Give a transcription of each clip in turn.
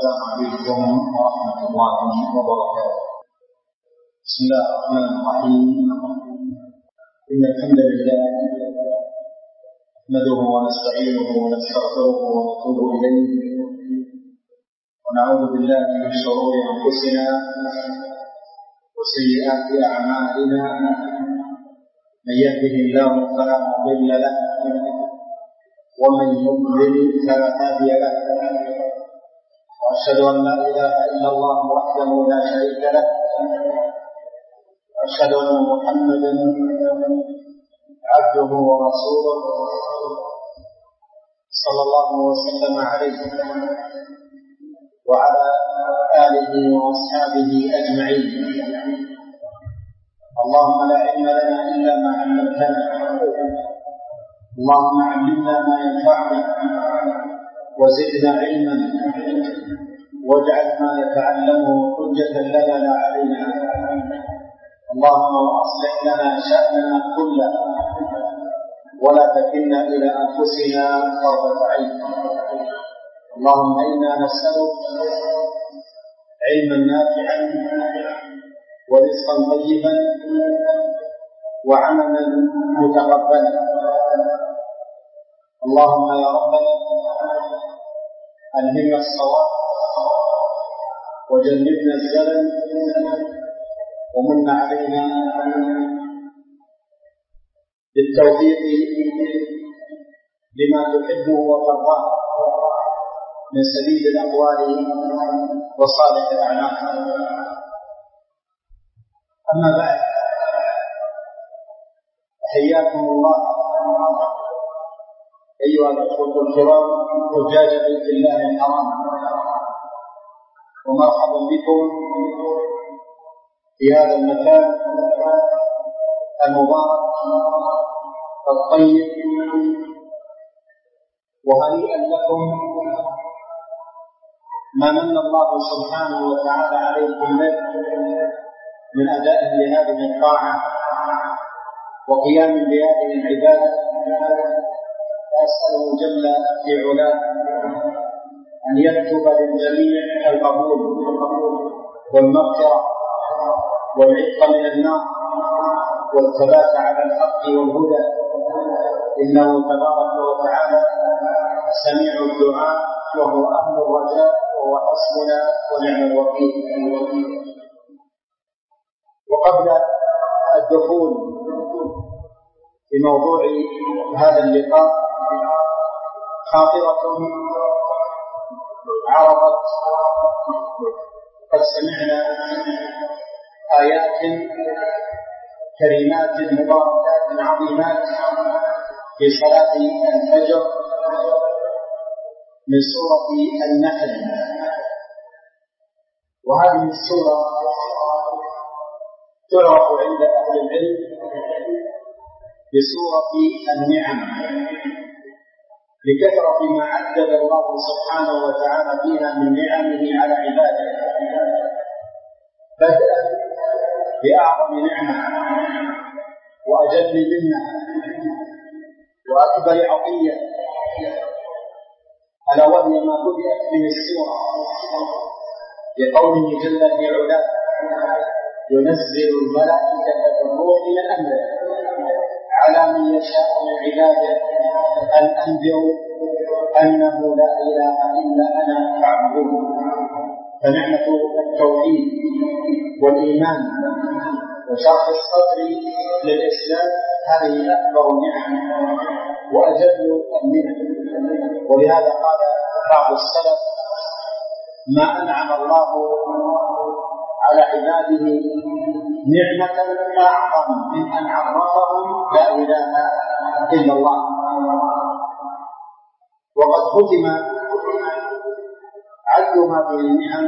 السلام عليكم ورحمة الله وبركاته. بسم الله الرحمن الرحيم. إن الحمد لله نحمده ونستعينه ونستغفره ونتوب إليه، ونعوذ بالله من شرور أنفسنا وسيئات أعمالنا. من يهده الله فلا مضل له، ومن يضلل فلا هادي له. وأشهد أن لا إله إلا الله وحده لا شريك له، وأشهد أن محمدا عبده ورسوله صلى الله وسلم عليه وعلى آله وأصحابه أجمعين. اللهم لا علم لنا إلا ما علمتنا، اللهم علمنا ما ينفعنا وزدنا علما، واجعل ما نتعلمه حجة لنا لا علينا. اللهم أصلح لنا شأننا كله، ولا تكلنا إلى أنفسنا طرفة عين. اللهم إنا نسألك علما نافعا ورزقا طيبا وعملا متقبلا. اللهم يا ربنا ألهمنا الصواب وجنبنا الزلل، ومن علينا بالتوفيق لما تحبه وترضاه من سبيل الأقوال وصالح الأعمال. أما بعد، حياكم الله أيها الأخوة الكرام حجاج بيت الله الحرام، ومرحبا بكم في هذا المكان المبارك الطيب، وهنيئا لكم ما من الله سبحانه وتعالى عليكم به من أداء لهذه الطاعة وقيام بهذه العبادة. فأسأله جل في علاه أن يكتب للجميع القبول والمغفرة والعتق من النار والثبات على الحق والهدى، إنه تبارك وتعالى سميع الدعاء وهو أهل الرجاء وهو حسبنا ونعم الوكيل. وقبل الدخول في موضوع هذا اللقاء، خاطرة عرضت. قد سمعنا آيات كريمات مباركات عظيمات في صلاة الفجر من سورة النحل. وهذه السورة تعرف عند أهل العلم بسورة النعم، لكثرة ما عدد الله سبحانه وتعالى فيها من نعمه على عباده، بدءا بأعظم نعمة وأجل منة وأكبر عطية، ألا وهي ما بدأت به السورة بقوله جل في علاه: ينزل الملائكة بالروح من أمره على من يشاء من عباده أن أنذروا أنه لا إله إلا أنا فاعبدون. فنعمة التوحيد والإيمان وشرح الصدر للإسلام هذه أكبر النعم وأجل المنن. ولهذا قال بعض السلف: ما أنعم الله على عباده نعمة أعظم من أن عرفهم لا إله إلا الله. وقد ختم عد هذه النعم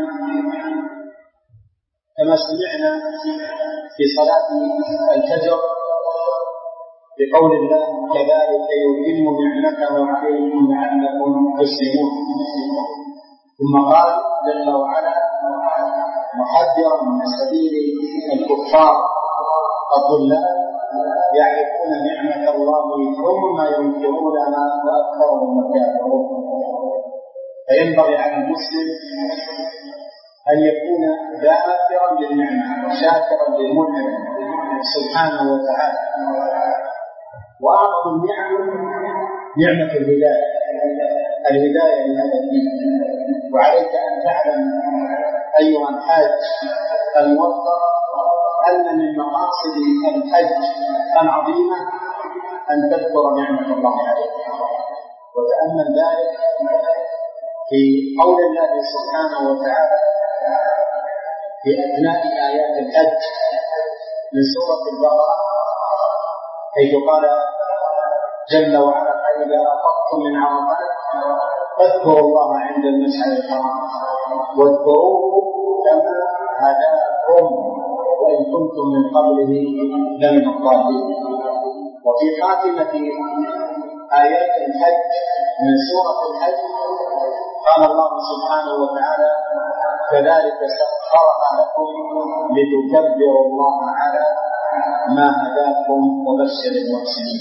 كما سمعنا في صلاة الفجر بقول الله: كذلك يتم نعمته عليكم لعلكم تسلمون. ثم قال جل وعلا محذرا من سبيل الكفار الضلال: يعرفون نعمة الله ثم ينكرونها وأكثرهم كافرون. فينبغي على المسلم أن يكون ذاكرا للنعمة وشاكرا للمنعم سبحانه وتعالى. وأعظم النعم نعمة الهداية لهذا الدين. وعليك أن تعلم أيها الحاج الموفق أن من مقاصد الحج العظيمة أن تذكر نعمة الله عليك. وتأمل ذلك في قول الله سبحانه وتعالى في أثناء آيات الحج من سورة البقرة، حيث قال جل وعلا: فإذا أفضتم من عرفات فاذكروا الله عند المشعر الحرام واذكروه كما هداكم وإن كنتم من قبله لمن الضالين. وفي خاتمة آيات الحج من سورة الحج قال الله سبحانه وتعالى: كذلك سخرها لكم لتكبروا الله على ما هداكم وبشر المحسنين.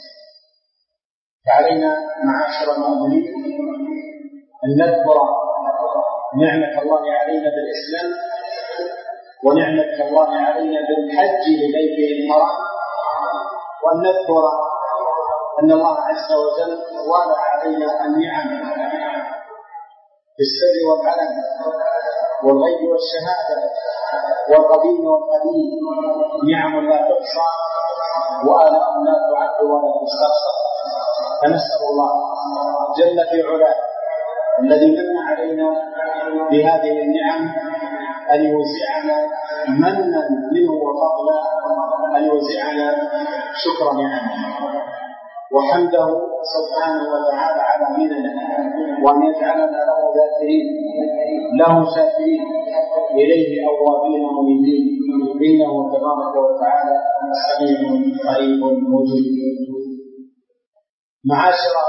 فعلينا معاشر المؤمنين أن نذكر نعمة الله علينا بالإسلام ونعمة الله علينا بالحج لبيته الحرام، وأن نذكر أن الله عز وجل وضع علينا النعم في السر والعلن والغيب والشهادة والقديم والقديم، نعم لا تحصى وآلاء لا تعد ولا تستحصى. فنسأل الله جل في علاه الذي من علينا بهذه النعم أن يوزعنا منا منه وفضلا، أن يوزعنا شكر نعمه وحمده سبحانه وتعالى على مننه، وأن يجعلنا له ذاكرين له شاكرين إليه أوابين منيبين، إنه تبارك وتعالى سميع قريب مجيب. معاشر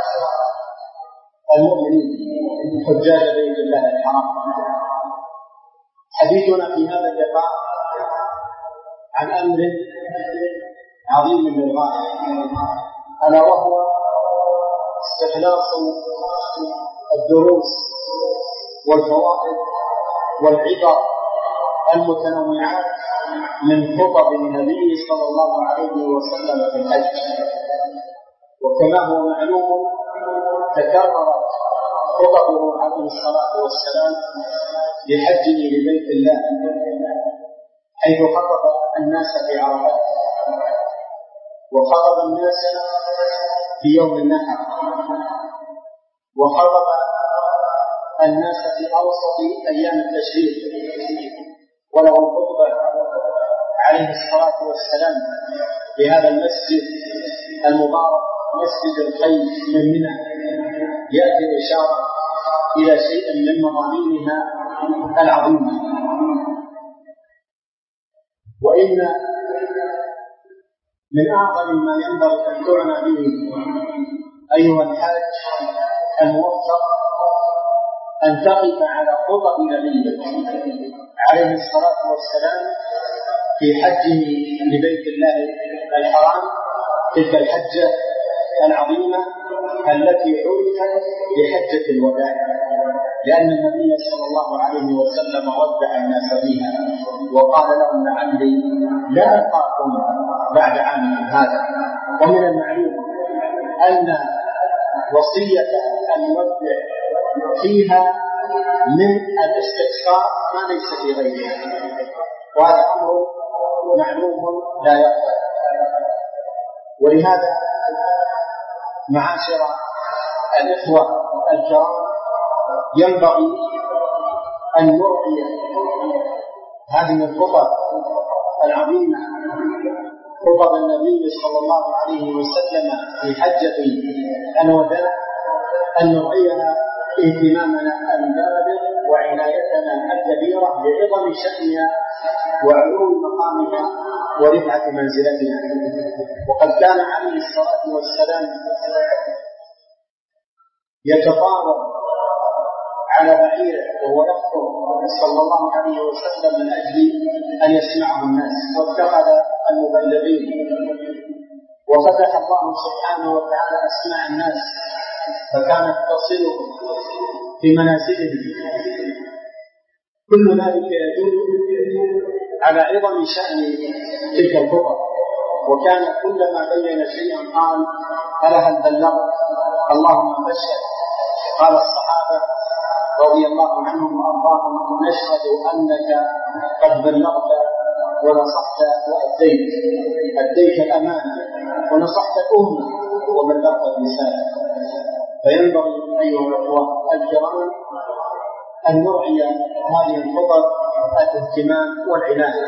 المؤمنين حجاج بيت الله الحرام، حديثنا في هذا اللقاء عن أمر عظيم للغاية، ألا وهو استخلاص الدروس والفوائد والعبر المتنوعات من خطب النبي صلى الله عليه وسلم في الحج. وكما هو معلوم تكررت خطبه عليه الصلاة والسلام لحجه لبيت الله، حيث خطب الناس في عرفات، وخطب الناس في يوم النحر، وخطب الناس في أوسط أيام التشريق، وله الخطبة عليه الصلاة والسلام في هذا المسجد المبارك مسجد الخيف من منى، يأتي الإشارة إلى شيء من مضامينها العظيمة. وإن من أعظم ما ينبغي أن تعنى به أيها الحاج الموفق أن تقف على خطب نبيك عليه الصلاة والسلام في حجه لبيت الله الحرام، تلك الحجة العظيمة التي عرفت بحجة الوداع، لأن النبي صلى الله عليه وسلم ودع الناس فيها وقال لهم: لعلي لا ألقاكم بعد عامكم هذا. ومن المعلوم أن وصية المودع فيها من الاستقصاء ما ليس في غيرها، وهذا أمر معلوم لا يخفى. ولهذا معاشر الإخوة الكرام ينبغي أن نرعي هذه الخطب العظيمة، خطب النبي صلى الله عليه وسلم في حجة الوداع، أن نرعيها اهتمامنا البالغ وعنايتنا الكبيرة بعظم شأنها وعلو مقامها ورفعة منزلتها. وقد كان عليه الصلاة والسلام يتطاول على بعيره وهو يخطب صلى الله عليه وسلم من أجل أن يسمعه الناس، واتخذ المبلغين، وفتح الله سبحانه وتعالى أسماع الناس فكانت تصلهم في منازلهم. كل ذلك يدل على عظم شأن تلك الخطب. وكان كلما بين شيئا قال: ألا هل بلغت؟ اللهم بشر. قال الصحابة رضي الله عنهم وأرضاهم: نشهد أنك قد بلغت ونصحت وأديت، أديت الأمانة ونصحت الأمة وبلغت الرسالة. فينبغي أيها الأخوة الكرام أن نرعي هذه الخطب الاهتمام والعناية.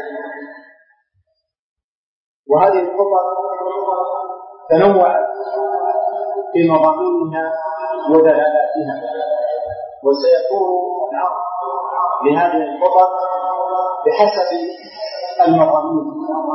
وهذه الخطب تنوعت في مضامينها ودلالاتها، وسيكون العرض لهذه الخطب بحسب المضامين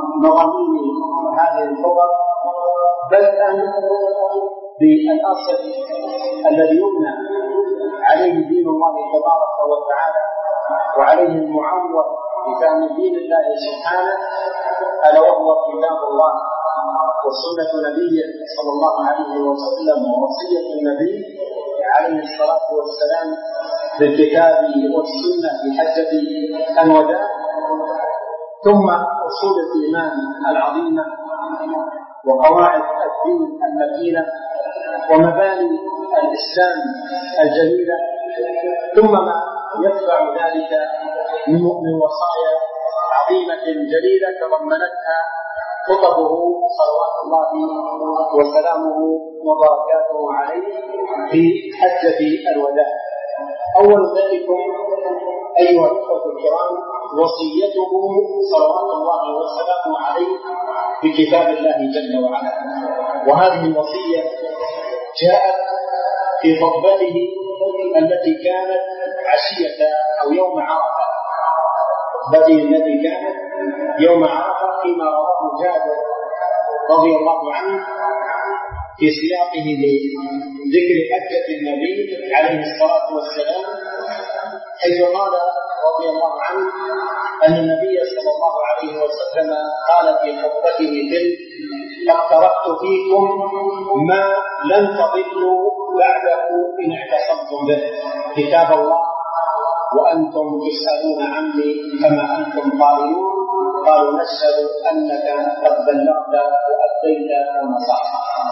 هذه الخطب، بدءا بالأصل الذي يبنى عليه دين الله تبارك وتعالى وعليه المعول بفهم دين الله سبحانه، ألا وهو كتاب الله وسنة نبيه صلى الله عليه وسلم ووصية النبي عليه الصلاة والسلام بالكتاب والسنة في حجة الوداع، ثم أصول الإيمان العظيمة وقواعد الدين المتينة ومباني الإسلام الجليلة، ثم ما يتبع ذلك من وصايا عظيمة جليلة تضمنتها خطبه صلوات الله وسلامه وبركاته عليه في حجة الوداع. أول ذلك أيها الأخوة الكرام وصيته صلوات الله وسلامه عليه بكتاب الله جل وعلا. وهذه الوصية جاءت في خطبته التي كانت عشية أو يوم عرفة، خطبته التي كانت يوم عرفة، فيما رواه جابر رضي الله عنه في سياقه لذكر حجة النبي عليه الصلاة والسلام، حيث قال رضي الله عنه أن النبي صلى الله عليه وسلم قال في خطبته تلك: قد تركت فيكم ما لن تضلوا بعده إن اعتصمتم به، كتاب الله وأنتم تسألون عني فما أنتم قائلون، قالوا نشهد أنك قد بلغت وأديت ونصحت.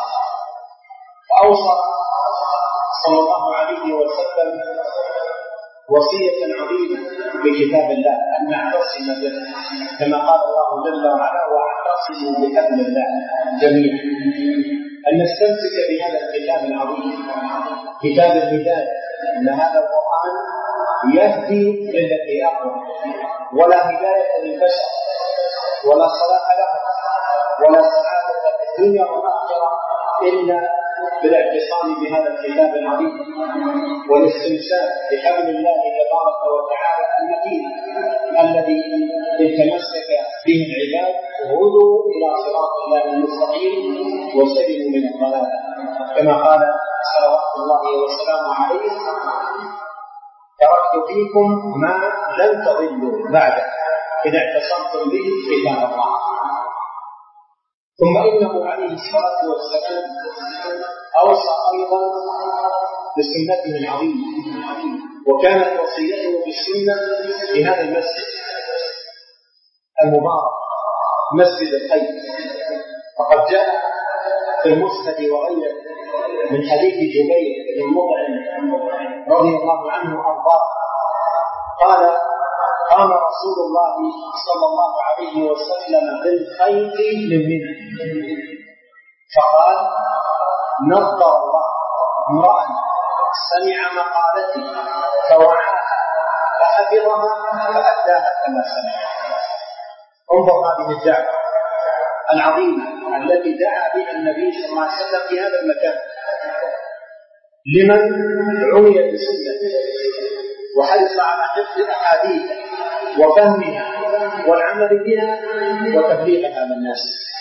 فأوصى صلى الله عليه وسلم وصية عظيمة بكتاب الله أن نعتصم به، كما قال الله جل وعلا: واعتصموا بحبل الله جميعا. أن نستمسك بهذا الكتاب العظيم، كتاب الهداية، أن هذا القرآن يهدي للتي أقوم، ولا هداية للبشر ولا صلاح لهم ولا سعادة في الدنيا والآخرة إلا بالاعتصام بهذا الكتاب العظيم والاستمساك بحبل الله تبارك وتعالى المتين الذي إن تمسك به العباد هدوا إلى صراط الله المستقيم وسلموا من الضلال، كما قال صلوات الله وسلامه عليه: تركت فيكم ما لن تضلوا بعده إذا اعتصمتم به كتاب الله. ثم إنه عليه الصلاة والسلام أوصى أيضا بسنته العظيمة، وكانت وصيته بالسنة في هذا المسجد المبارك مسجد الخير. فقد جاء في المسند وغيره من حديث جبير بن مطعم رضي الله عنه وأرضاه قال: قام رسول الله صلى الله عليه وسلم بالخيط من منى فقال: نظر الله امرأ سمع مقالتي فوعاها فحفظها فأداها كما سمع. انظر هذه الدعوة العظيمة التي دعا بها النبي صلى الله عليه وسلم في هذا المكان لمن عني بسنته وحرص على حفظ أحاديثه وفهمها والعمل بها وتبليغها للناس.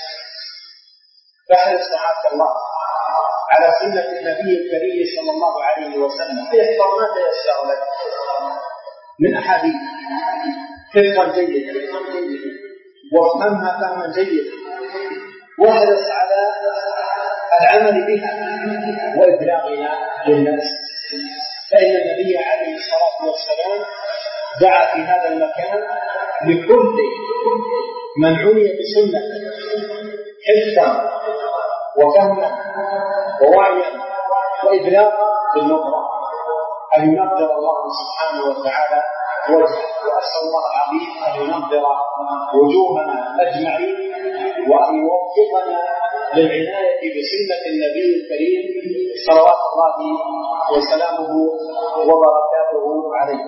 فاحرص رعاك الله على سنة النبي الكريم صلى الله عليه وسلم، احفظ ما تيسر لك من أحاديث حفظا جيدا وافهمها فهما جيدا، واحرص على العمل بها وإبلاغها للناس. فإن النبي عليه الصلاة والسلام دعا في هذا المكان لكل من عني بسنته حفظا وفهما ووعيا وإبلاغا بالنظرة أن ينظر الله سبحانه وتعالى وجهه. وأسأل الله العظيم أن ينظر وجوهنا أجمعين وأن يوفقنا للعناية بسنة النبي الكريم صلوات الله وسلامه وبركاته عليه.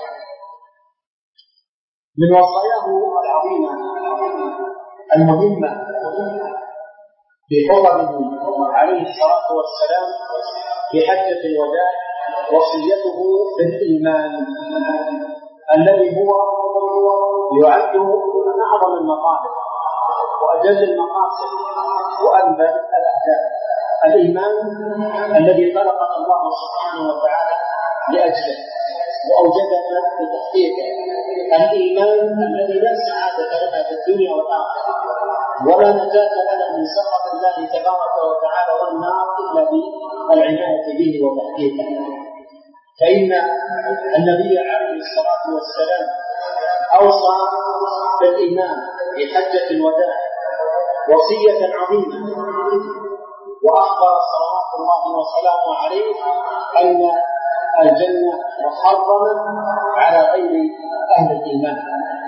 من وصاياه العظيمة المهمة في خطبه عليه الصلاة والسلام في حجة الوداع وصيته بالإيمان الذي هو يعد من أعظم المطالب وأجل المقاصد وأنبل الأهداف. الإيمان الذي خلقنا الله سبحانه وتعالى لأجله وأوجدنا لتحقيقه، الإيمان الذي لا سعادة لنا في الدنيا والآخرة ولا نجاة لنا من سخط الله تبارك وتعالى والنار إلا بالعناية به وتحقيقه. فإن النبي عليه الصلاة والسلام أوصى بالإيمان في حجة الوداع وصية عظيمة، وأخبر صلوات الله وسلامه عليه أن الجنة محرمة على غير أهل الإيمان.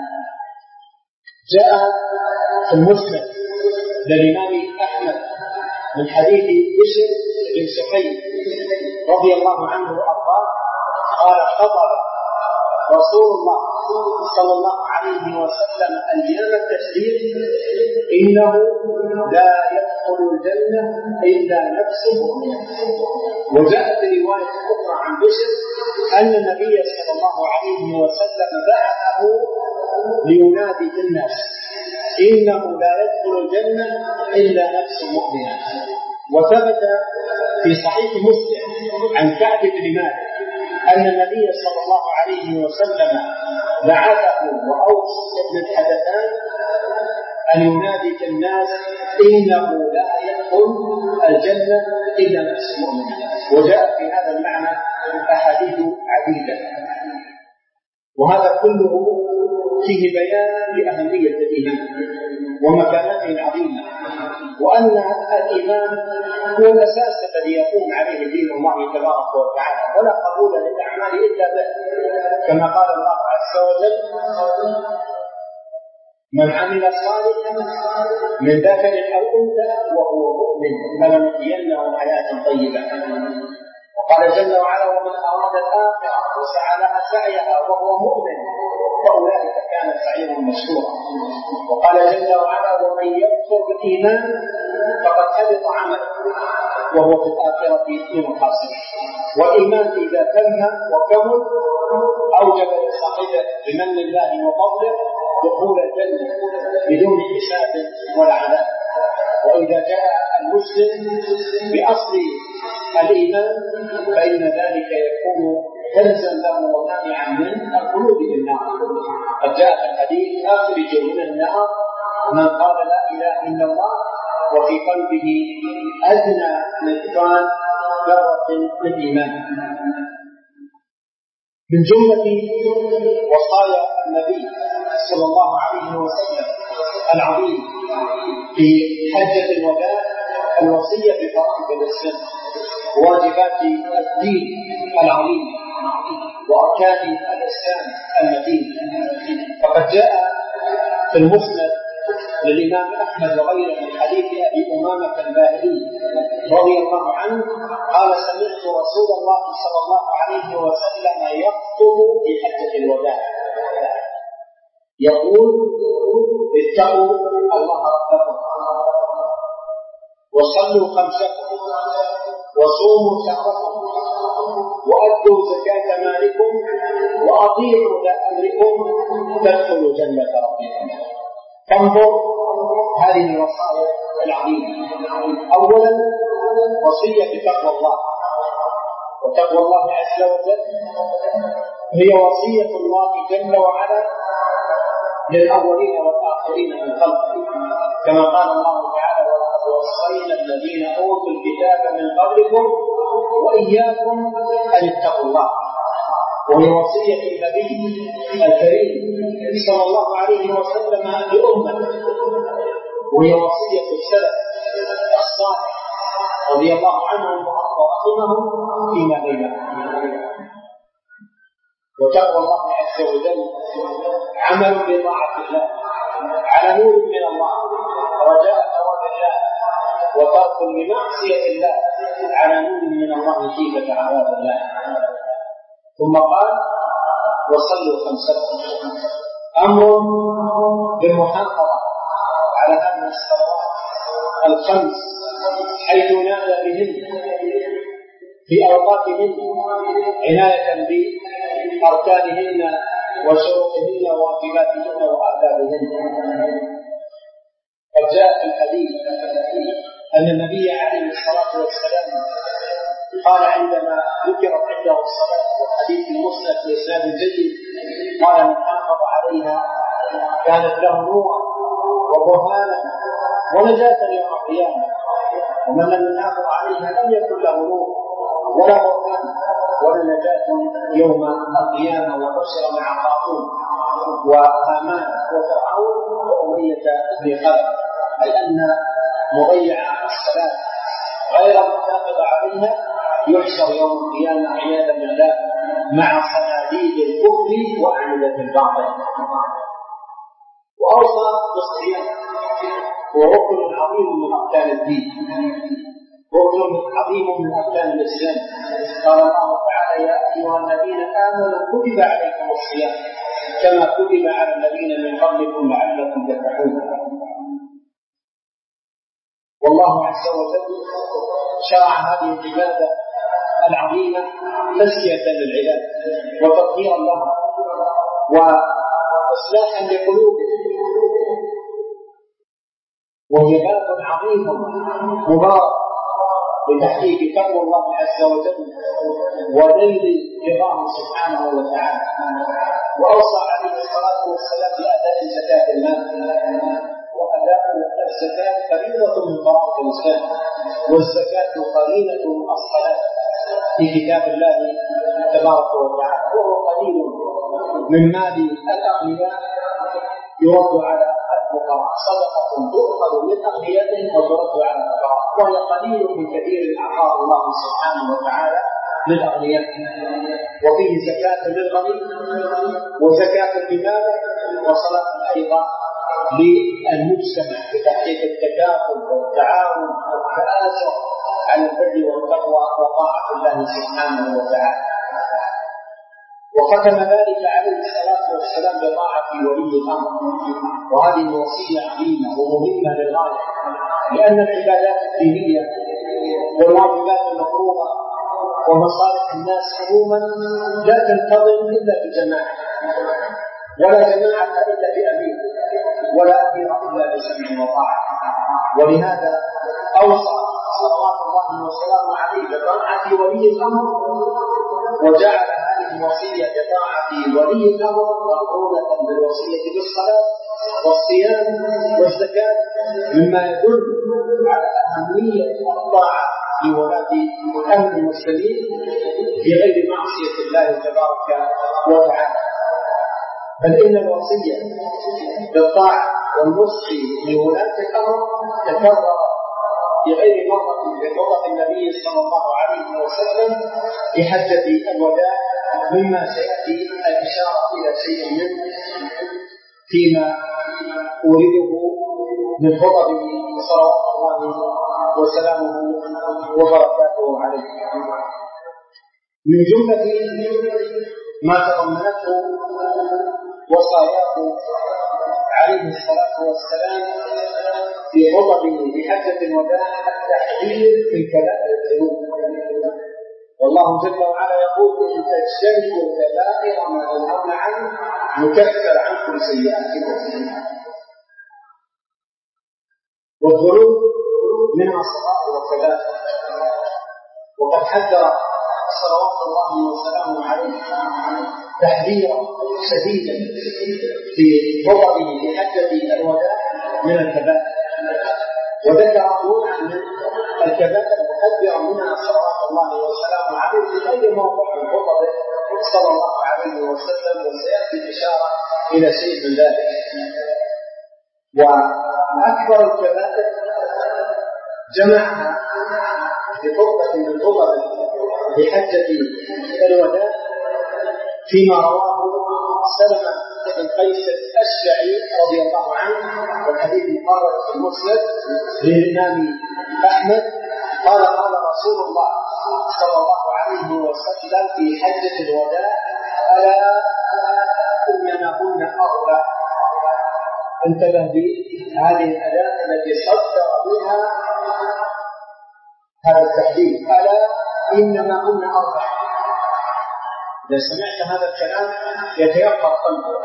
جاء في المسند للإمام أحمد من حديث بشر بن سحيم رضي الله عنه وأرضاه قال: خطب رسول الله صلى الله عليه وسلم أيام التشريق: إنه لا يدخل الجنة إلا نفس مؤمنة. وجاءت رواية أخرى عن بشر أن النبي صلى الله عليه وسلم بعثه لينادي في الناس: إنه لا يدخل الجنة إلا نفس مؤمنة. وثبت في صحيح مسلم عن كعب بن مالك أن النبي صلى الله عليه وسلم بعثه وأوصى بن الحدثان أن ينادي في الناس: إنه لا يدخل الجنة إلا نفس مؤمنة. وجاء في هذا المعنى أحاديث عديدة، وهذا كله فيه بيان لأهمية الإيمان ومكانته العظيمة، وأن الإيمان هو الأساس الذي يقوم عليه دين الله تبارك وتعالى، ولا قبول للأعمال إلا به، كما قال الله عز وجل: من عمل صالحا من ذكر أو أنثى وهو مؤمن فلنحيينه حياة طيبة. وقال جل وعلا: ومن أراد الآخرة وسعى لها سعيها وهو مؤمن فأولئك كان سعيهم مشكورا. وقال جل وعلا: ومن يكفر بالإيمان فقد حبط عمله وهو في الآخرة من الخاسرين. والإيمان إذا تم وكمل أوجب لصاحبه بمن الله وفضله دخول الجنة بدون حساب ولا عذاب. وإذا جاء المسلم بأصل الإيمان فإن ذلك يكون حرزا له ومانعا من الخلود في النار. قد جاء في الحديث: أخرج من النار من قال لا إله إلا الله وفي قلبه أدنى مثقال ذرة من إيمان. من جملة وصايا النبي صلى الله عليه وسلم العظيم في حجة الوداع الوصية بفرائض الإسلام وواجبات الدين العظيم وأركان الإسلام المتين. فقد جاء في المسند للإمام أحمد وغيره من حديث أبي أمامة الباهلي رضي الله عنه قال: سمعت رسول الله صلى الله عليه وسلم يخطب في حجة الوداع يقول: اتقوا الله ربكم وصلوا خمسكم وصوموا شهركم وأدوا زكاة مالكم وأطيعوا ذا أمركم تدخلوا جنة ربكم. فانظر هذه الوصايا العظيمة. أولا وصية بتقوى الله، وتقوى الله عز وجل هي وصية الله جل وعلا للأولين والآخرين من خلقه، كما قال الله تعالى: ولقد وصينا الذين أوتوا الكتاب من قبلكم وإياكم أن اتقوا الله، وهي وصية النبي الكريم صلى الله عليه وسلم لأمته، وهي وصية السلف الصالح رضي الله عنهم ورحمهم فيما بينهم. وتقوى الله عز وجل عمل بطاعة الله على نور من الله، رجاء ثواب الله، وترك لمعصية الله على نور من الله خيفة عذاب الله. ثم قال: وصلوا خمسكم، أمر بالمحافظة على هذه الصلوات الخمس حيث نادى بهن في أوقاتهن عناية بأركانهن وشروطهن وواجباتهن وآدابهن. قد جاء في الحديث أن النبي عليه الصلاة والسلام قال عندما ذكرت عنده الصلاة، والحديث المسند بإسناد جيد، قال: من حافظ عليها كانت له نورا وبرهانا ونجاة يوم القيامة، ومن لم يحافظ عليها لم يكن له نور ولا برهان ولا نجاة يوم القيامة، وحشر مع قارون وهامان وفرعون وأمية بن خلف، أي أن مضيع الصلاة غير المحافظ عليها يحشر يوم القيامة عياذا بالله مع صناديد الكفر وأعمدة الباطل. وأوصى بالصيام، وركن عظيم من أركان الدين، ركن عظيم من أركان الإسلام. قال الله تعالى: يا أيها الذين آمنوا كتب عليكم الصيام كما كتب على الذين من قبلكم لعلكم تتقون. والله عز وجل شرع هذه العبادة العظيمة تزكية للعباد وتطهيرا لها وإصلاحا لقلوبهم، وهي باب عظيم مبارك لتحقيق تقوى الله عز وجل ونيل رضاه سبحانه وتعالى. وأوصى عليه الصلاة والسلام بأداء زكاة المال، وأداء الزكاة فريضة من فرائض الإسلام، والزكاة قرينة الصلاة في كتاب الله تبارك وتعالى، وهو قليل من مال الأغنياء يرد على الفقراء، صدقة تؤخذ من أغنيائهم وترد على الفقراء، وهي قليل من كثير أعطاه الله سبحانه وتعالى للأغنياء. وفيه زكاة للغني وزكاة للمال وصلاة أيضا للمجتمع بتحقيق التكافل والتعاون والتآزر على البر والتقوى وطاعة الله سبحانه وتعالى. وختم ذلك عليه الصلاة والسلام بطاعة ولي الأمر، وهذه وصية عظيمة ومهمة للغاية، لأن العبادات الدينية والواجبات المفروضة ومصالح الناس عموما لا تنتظم إلا بجماعة، ولا جماعة إلا بأمير، ولا أمير إلا بسمع وطاعة. ولهذا أوصى صلوات الله وسلامه عليه بطاعة ولي الأمر، وجعل هذه الوصية بطاعة ولي الأمر مقرونة بالوصية بالصلاة والصيام والزكاة، مما يدل على أهمية الطاعة لولاة أمر المسلمين في غير معصية الله تبارك وتعالى. بل إن الوصية بالطاعة والنصح لولاة الأمر تكرر في غير مرة بخطبة النبي صلى الله عليه وسلم في حجة الوداع، مما سيأتي الإشارة إلى شيء منه فيما أورده من خطبه صلوات الله وسلامه وبركاته عليه. من جملة ما تضمنته وصاياه عليه الصلاة والسلام في خطبه بحجة الوداع التحذير من كبائر الذنوب. والله جل وعلا يقول: إن تجتنبوا كبائر ما تنهون عنه نكفر عنكم سيئاتكم. والذنوب منها صغائر وكبائر، وقد حذر صلوات الله وسلامه عليه تحذيرا شديدا في خطبه بحجة الوداع من الكبائر، وذكر نوعا من الكبائر محذرا منها صلوات الله وسلامه عليه في أي موقع من خطبه صلى الله عليه وسلم، وسيأتي الإشارة إلى شيء من ذلك. وأكبر الكبائر جمعها في خطبة من خطب بحجة الوداع فيما رواه سلمة بن قيس الأشجعي رضي الله عنه، والحديث مقرر في المسند للإمام أحمد، قال قال رسول الله صلى الله عليه وسلم في حجة الوداع: ألا إنهن أربع. انتبه بهذه الأداة التي صدر بها هذا التحديد: ألا إنما هن أربع. إذا سمعت هذا الكلام يتيقظ قلبك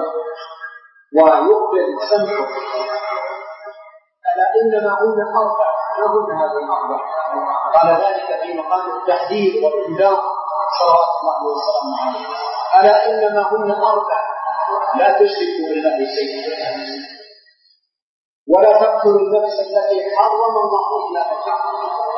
ويقبل سمعك. ألا إنما هن أربع، ما هن هذه الأربع؟ قال ذلك في مقام التحذير والإنذار صلوات الله وسلامه عليه. ألا إنما هن أربع: لا تشركوا بالله شيئا، ولا تقتلوا النفس التي حرم الله إلا بالحق،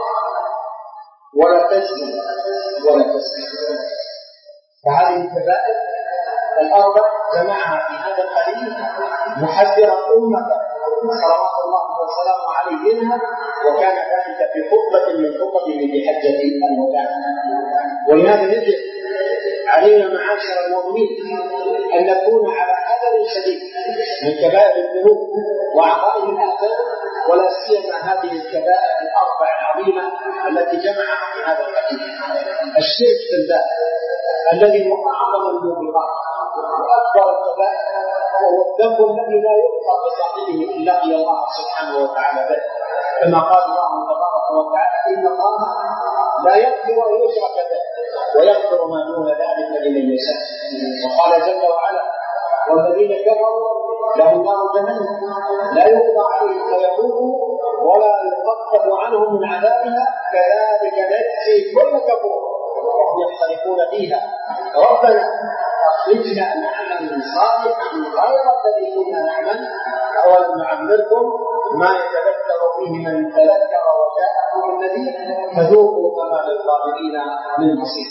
ولا تزنوا ولا تسرقوا. فهذه الكبائر الأربع جمعها في هذا الحديث محذرا أمته صلوات الله وسلامه عليه منها، وكان ذلك في خطبة من خطبه بحجة الوداع. ولهذا يجب علينا معاشر المؤمنين أن نكون على حذر شديد من كبائر الذنوب وعظائم الآثام، ولا سيما هذه الكبائر الأربع العظيمة التي جمعها في هذا الحديث. الشرك بالله الذي هو أعظم الموبقات وأكبر الكبائر، وهو الذنب الذي لا يغفر لصاحبه إلا لقي الله سبحانه وتعالى به، كما قال الله تبارك وتعالى: إن الله لا يغفر أن يشرك به ويغفر ما دون ذلك لمن يشاء. وقال جل وعلا: والذين كفروا لهم نار جهنم لا يقضى عليهم فيموتوا ولا يخفف عنهم من عذابها كذلك نجزي كل كفور وهم يختلفون فيها ربنا أخرجنا نعمل صالحا غير الذي كنا نعمل أولم نعمركم ما يتذكر فيه من تذكر وجاءكم النذير فذوقوا فما للظالمين من نصير.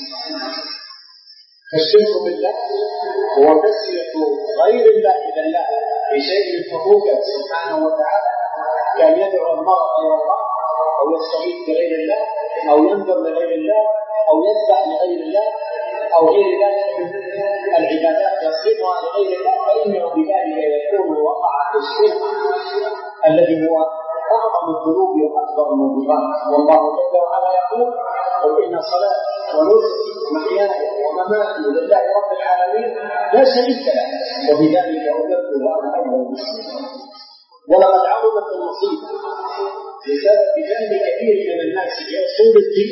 فالشرك بالله هو تسوية غير الله بالله في شيء من حقوقه سبحانه وتعالى، كان يدعو المرء إلى الله أو يستغيث بغير الله أو ينذر لغير الله أو يذبح لغير الله أو غير ذلك من العبادات يصرفها لغير الله، فإنه بذلك يكون وقع في الشرك الذي هو أعظم الذنوب وأكبر الموبقات. والله جل وعلا يقول: قل إن صلاتي ونسكي ومحياي ومماتي لله رب العالمين لا شريك له وبذلك أمرت وأنا أول المسلمين. ولقد عظمت المصيبة بسبب جهل كثير من الناس بأصول الدين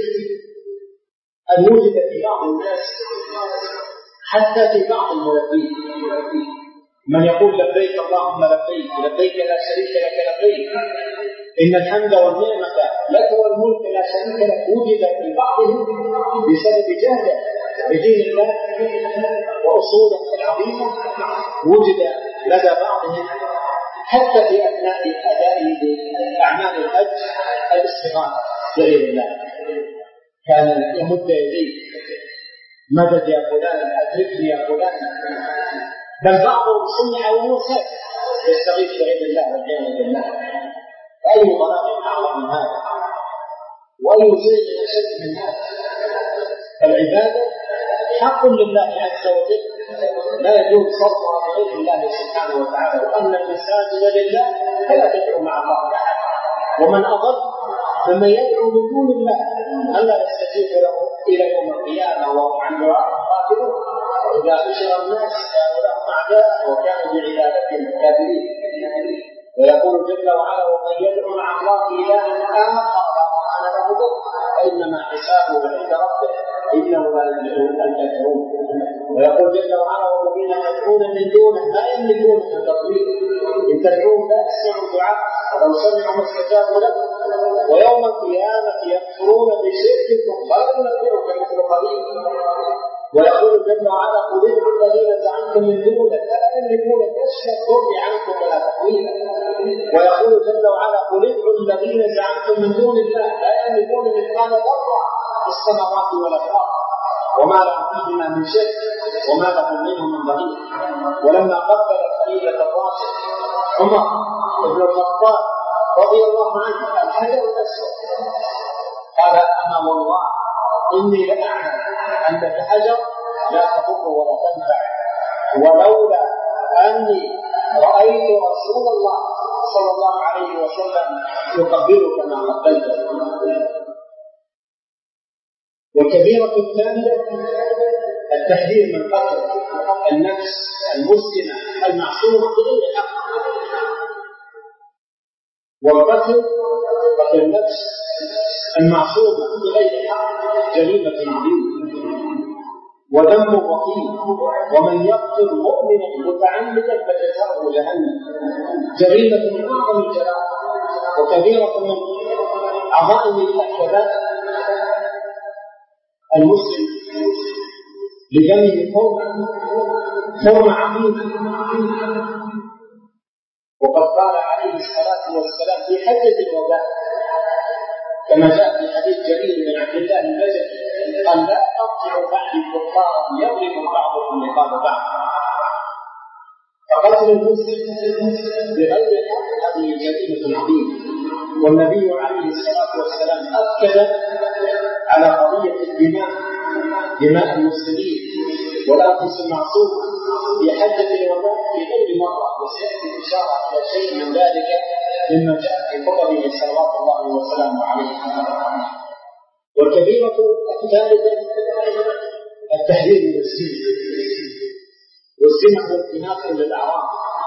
أن وجد في بعض الناس حتى في بعض الملبين من يقول: لبيك اللهم لبيك، لبيك لا شريك لك لبيك، إن الحمد والنعمة لك والملك لا شريك لك. وجد في بعضهم بسبب جهله بدين الله وأصوله العظيمة، وجد لدى بعضهم حتى في أثناء أداء أعمال الحج الاستغاثة بغير الله، كان يمد يديه: مدد يا فلان، أدركني يا فلان. بل بعضهم سمع وموسى يستغيث بغير الله والعياذ بالله. أي ضلال أعظم من هذا، وأي شيء أشد من هذا. العبادة حق لله عز وجل، لا يجوز صرفها بغير الله سبحانه وتعالى، وأن المساجد لله فلا تدعو مع الله أحد. ومن أضل ممن يدعو من دون الله ألا يستجيب له إلى يوم القيامة وهو عن دعاء غافلون. وإذا حشر الناس كانوا لهم أعداء وكانوا بعبادتهم كافرين. ويقول جل وعلا: ومن يدعو مع الله إلها آخر وأنا له ضر فإنما حسابه عند ربه إنه لا يفلح الكافرون. ويقول جل وعلا: والذين يدعون من دونه لا يملكون من تطويل، إن تدعوهم لا يسمعوا الدعاء ولو سمعوا ما استجابوا لكم ويوم القيامة يكفرون بشرككم ولا ينبئك مثل خبير. ويقول جل وعلا: قل ادعوا الذين زعمتم زعمتم من دونه لا يملكون كشف الضر عنكم ولا تحويلا. ويقول جل وعلا قل ادعوا الذين زعمتم من دون الله لا يملكون مثقال ذره في السماوات ولا في الارض وما لهم فيهما من شرك وما لهم منهم من ظهير. ولما قبل الخليفه الراشد عمر بن الخطاب رضي الله عنه الحجر الاسود قال امام الله اني لاعلم انك حجر لا تضر ولا تنفع ولولا اني رايت رسول الله صلى الله عليه وسلم يقبلك ما قبلته. والكبيرة الثانية التحذير من قتل النفس المسلمة المعصومة بغير حق. والقتل قتل النفس المعصومة بغير حق جريمة عظيمة وذنب وخيم. ومن يقتل مؤمنا متعمدا فجزاؤه جهنم جريمة من أعظم الجرائم وكبيرة من عظائم الكبائر. المسلم لدمه حرمة عظيمة. وقد قال عليه الصلاة والسلام في حجة الوداع كما جاء في حديث جرير بن عبد الله البجلي قال لا ترجع بعد الكفار يضرب بعضكم رقاب بعض. فقتل المسلم بغير حق هذه جريمة عظيمة. والنبي عليه الصلاة والسلام أكد على قضية دماء المسلمين والأنفس المعصومة في حجة الوداع في غير مرة وسيأتي الإشارة إلى شيء من ذلك مما جاء في خطبه صلوات الله وسلامه عليه. والكبيرة الثالثة التحذير من الزنا. والزنا هو انتهاك للأعراض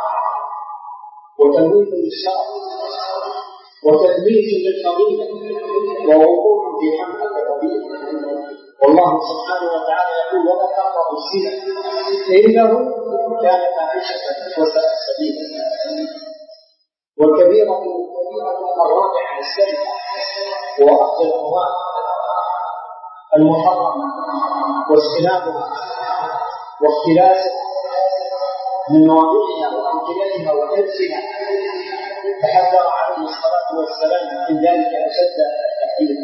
وتمويل للشرف وتدليس للفضيلة ووقوع في حمقى الربيع. والله سبحانه وتعالى يقول ولا تقربوا الزنا إنه كان فاحشة وساء سبيلا. والكبيرة الرابعة السرقة وأخذ الأموال المحرمة واجتنابها واختلاسها من مواضعها وأمكنتها وحرصها فحذر عليه الصلاة والسلام من ذلك أشد التحذير.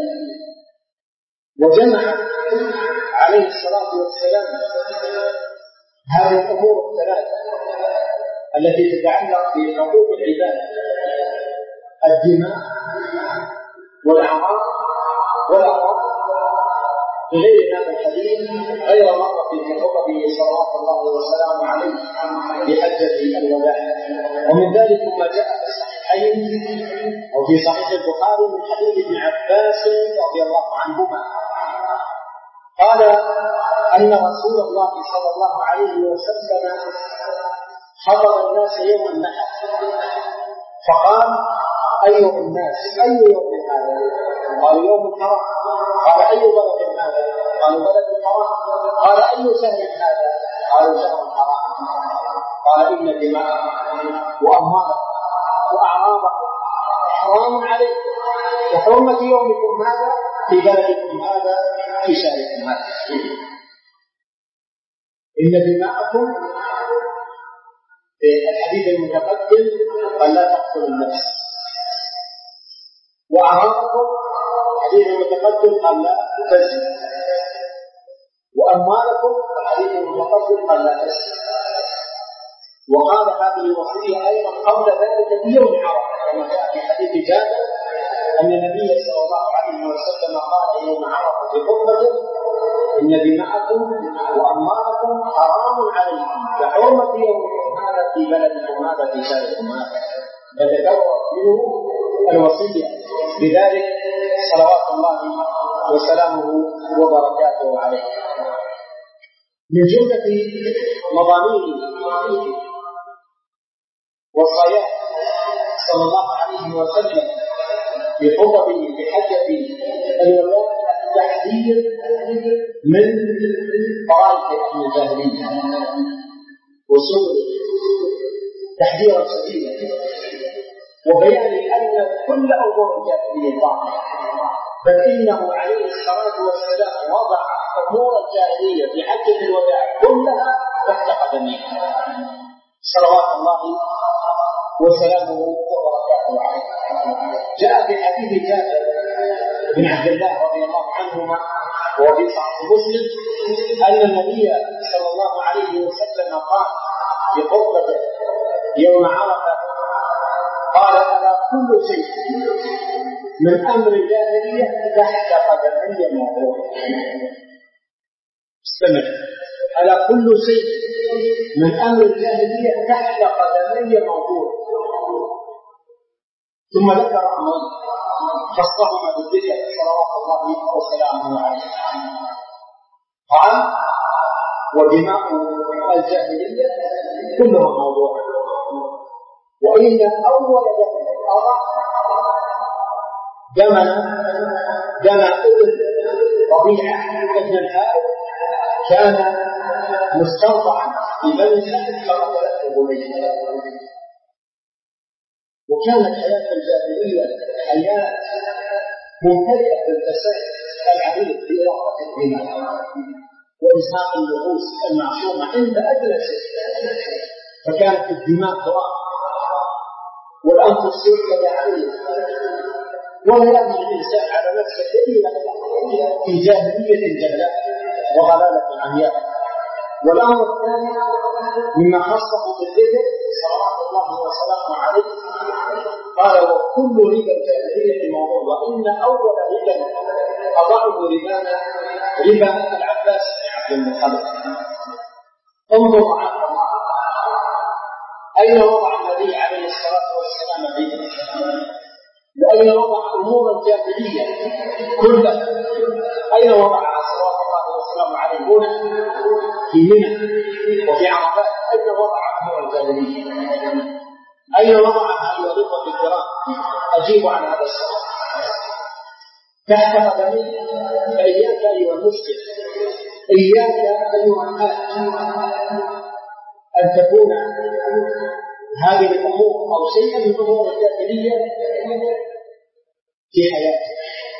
وجمع عليه الصلاة والسلام هذه الأمور الثلاثة التي تتعلق بحقوق العباد الدماء والأعراض والأموال في غير هذا الحديث غير مرة في خطبه صلوات الله وسلامه عليه بحجة الوداع. ومن ذلك ما جاء في الصحيحين أو في صحيح البخاري من حديث ابن عباس رضي الله عنهما قال أن رسول الله صلى الله عليه وسلم خطب الناس يوم النحر فقال أيها الناس أي يوم هذا؟ قالوا يوم الحرام. قال أي بلد هذا؟ قالوا بلد الحرام. قال أي شهر هذا؟ قالوا شهر الحرام. قال إن دماءكم وأموالكم وأعراضكم حرام عليكم وحرمة يومكم هذا في بلدكم هذا في شهركم هذا. إن دماءكم في الحديث المتقدم قال لا تقتلوا النفس. وأعراضكم الحديث المتقدم قال لا تزنوا. وأموالكم الحديث المتقدم قال لا تزنوا. وقال هذه الوصية أيضا قبل ذلك في يوم عرفة كما جاء في حديث جابر أن النبي صلى الله عليه وسلم قال يوم عرفة في خطبته إن دماءكم وأموالكم حرام عليكم كحرمة يومكم هذا في بلدكم هذا في شهركم هذا. فتكرر منه الوصية بذلك صلوات الله وسلامه وبركاته عليه. من جملة مضامين وصاياه صلى الله عليه وسلم في خطبه بحجة الوداع التحذير من طرائق أهل الجاهلية وسوء تحذيرا شديدا وبيان أن كل أمور الجاهلية باطلة بل إنه عليه الصلاة والسلام وضع أمور الجاهلية في حجة الوداع كلها تحت قدمه العالمين صلوات الله وسلامه وبركاته عليه. جاء في حديث جابر بن عبد الله رضي الله عنهما وفي صحيح مسلم أن النبي صلى الله عليه وسلم قال في خطبته يوم عرفة قال: ألا كل شيء من أمر الجاهلية تحت قدمي موضوع. استمع: ألا كل شيء من أمر الجاهلية تحت قدمي موضوع. ثم ذكر أمرين خصهما بالذكر صلوات الله وسلامه عليه. قال: ودماء الجاهلية كلها موضوع، وإن أول دم ابن ربيعة ابن الحارث كان مسترضعا في بني سعد فقتلته بنيه. وكانت حياة الجاهلية حياة ممتلئة بالفساد العريض في إراقة الدماء وإزهاق النفوس المعصومة عند أدنى شيء، فكانت الدماء تراق والأنفس يركب عليه، ولا يأمن الإنسان على نفسه إلا في جاهلية جهلاء وضلالة عمياء. والأمر الثاني مما خصه بالذكر صلوات الله وسلامه عليه قال: وكل ربا الجاهلية موضوع، وإن أول ربا أضعه ربا العباس بن عبد المطلب. انظر أين وضع النبي عليه الصلاة والسلام الربا، وأين وضع أمور الجاهلية كلها، أين وضعها صلوات الله وسلامه عليه؟ هنا في منى وفي عرفات. أين وضع أمور الجاهلية؟ أين وضعها أيها الإخوة الكرام؟ أجيب عن هذا السؤال. تحت قدمي. فإياك أيها المسلم، إياك أيها الحاج أن تكون هذه الأمور أو شيئا من أمور الجاهلية في حياتك،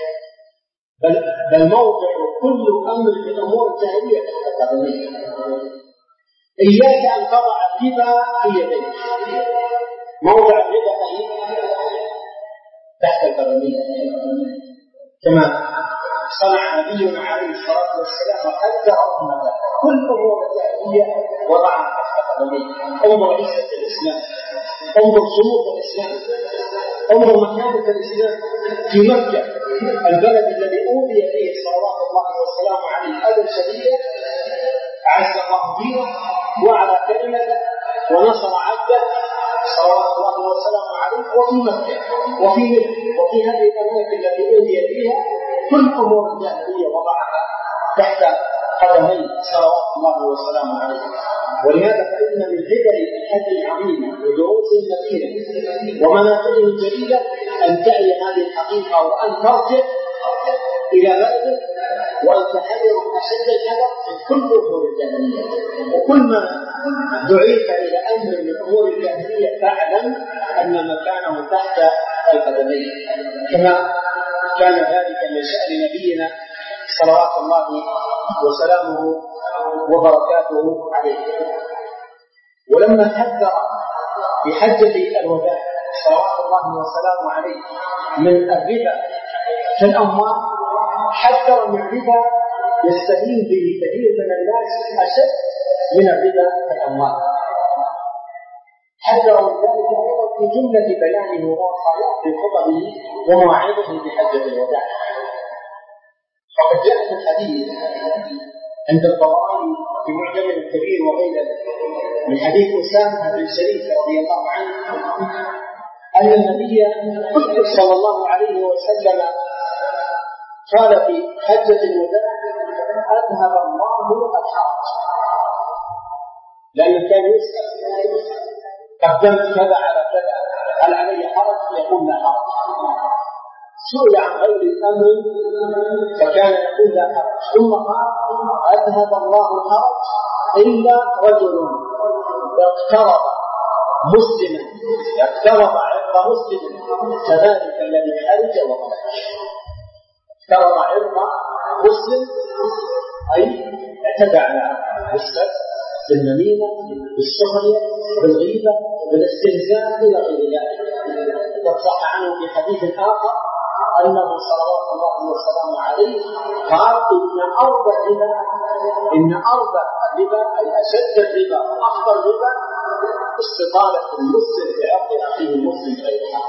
بل موضع كل أمر من أمور الجاهلية تحت قدميك. إياك أن تضع الربا في يديك. موضع الربا تحت القدمية، كما صنع نبينا عليه الصلاة والسلام وحذر أمته كل أمور الجاهلية وضعها تحت قدميه. انظر عزة الإسلام، انظر صمود الإسلام، انظر مكانة الإسلام في مكة، البلد الذي أوذي فيه صلوات الله وسلامه عليه أذى شديدا، أعز الله دينه وعلى كلمته ونصر عبده صلوات الله وسلامه عليه. وفي مكة وفي منى وفي هذه الأماكن التي أوذي فيها كل أمور الجاهلية وضعها تحت قدمي صلوات الله وسلامه عليه. ولهذا فإن من عبر الحج العظيم ودروس المتينة ومنافعه الجليلة أن تعي هذه الحقيقة وأن ترجع إلى بلدك وأن تحذر أشد الحذر من كل أمور الجاهلية. وكل ما دعيت إلى أمر من أمور الجاهلية فاعلم أن مكانه تحت القدمين، كما كان ذلك من شأن نبينا صلوات الله وسلامه وبركاته عليه. ولما حذر في حجة الوداع صلوات الله وسلامه عليه من الربا في الأموال، حذر من الربا يستهين به كثير من الناس أشد من الربا في الأموال. حذر من ذلك أيضا في جملة بيانه ووصاياه في خطبه ومواعظه بحجة الوداع. فقد جاء في الحديث عند الطبراني في معجم الكبير وغيره من حديث أسامة بن شريك رضي الله عنه أن النبي صلى الله عليه وسلم قال في حجة الوداع: أذهب الله الحرج. لأنه كان يسأل: قدمت كذا على كذا، هل علي حرج؟ يقول: لا حرج. سئل عن غير الأمر فكان يقول: لا حرج. ثم قال: أذهب الله الحرج إلا رجل اقترض مسلما، اقترض عرض مسلم كذلك الذي حرج وقتل. اقترض عرض مسلم أي اعتدى على مسلم بالنميمة، بالسخرية، بالغيبة، بالاستهزاء إلى غير ذلك. قد صح عنه في حديث آخر أنه صلوات الله وسلامه عليه قال: إن أربع الربا أي أشد الربا وأخطر الربا استطالة المسلم بعرض أخيه المسلم غير حق.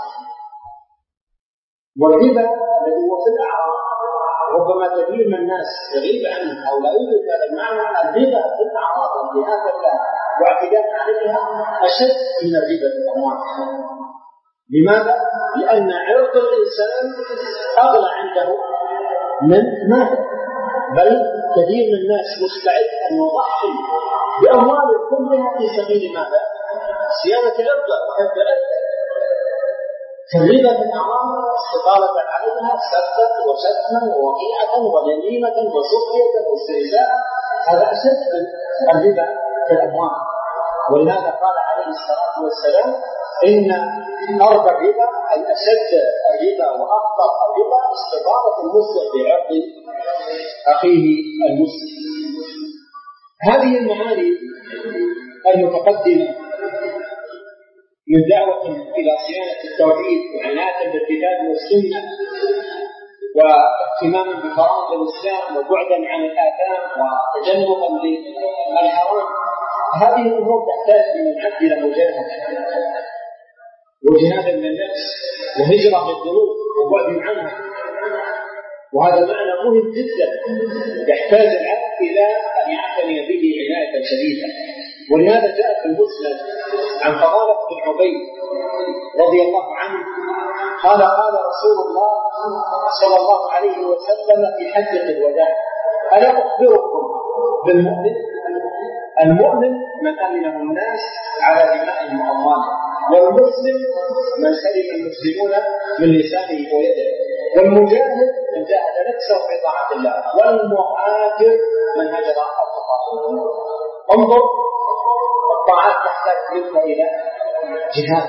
والربا الذي هو في الأعراض ربما كثير من الناس يغيب عنه أو لا يوجد هذا المعنى. الربا في الأعراض انتهاكا لها واعتداء عليها أشد من الربا في الأموال. لماذا؟ لأن عرض الإنسان أغلى عنده من ماله، بل كثير من الناس مستعد أن يضحي بأموال كلها في سبيل ماذا؟ صيانة عرضه وحفظ عرضه. فالربا في الأعراض استطالة عليها سبا وشتما ووقيعة ونميمة وسخرية واستهزاء، هذا أشد من الربا في الأموال. ولهذا قال عليه الصلاة والسلام: إن أربع الربا أي أشد الربا وأخطر الربا استطالة المسلم بعرض أخيه المسلم. هذه المعاني المتقدمة من دعوة إلى صيانة التوحيد وعناية بالكتاب والسنة واهتماما بفرائض الإسلام وبعدا عن الآثام وتجنبا للحرام، هذه الأمور تحتاج من العبد إلى مجاهدة وجهادا من النفس وهجرة للذنوب وبعد عنها. وهذا معنى مهم جدا يحتاج العبد إلى أن يعتني به عناية شديدة. ولهذا جاء في المسند عن فضالة بن عبيد رضي الله عنه قال: قال رسول الله صلى الله عليه وسلم في حجة الوداع: ألا أخبركم بالمؤمن؟ المؤمن من أمنه الناس على دمائهم وأموالهم، والمسلم من سلم المسلمون من لسانه ويده، والمجاهد من جاهد نفسه في طاعة الله، والمهاجر من هجر الطاعات. انظر، الطاعات تحتاج منك إلى جهاد،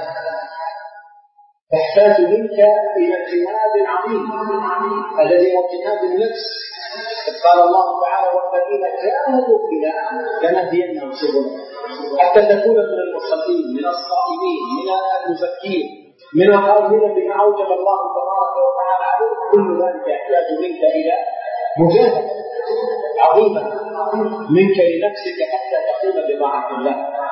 تحتاج منك إلى جهاد عظيم الذي هو جهاد النفس. قال الله تعالى: والذين جاهدوا فينا لنهدينهم سبلنا، حتى تكون من المصلين، من الصائمين، من المزكين، من القائمين بما أوجب الله تبارك وتعالى عليه. كل ذلك يحتاج منك إلى مجاهدة عظيمة منك لنفسك حتى تقوم بطاعة الله.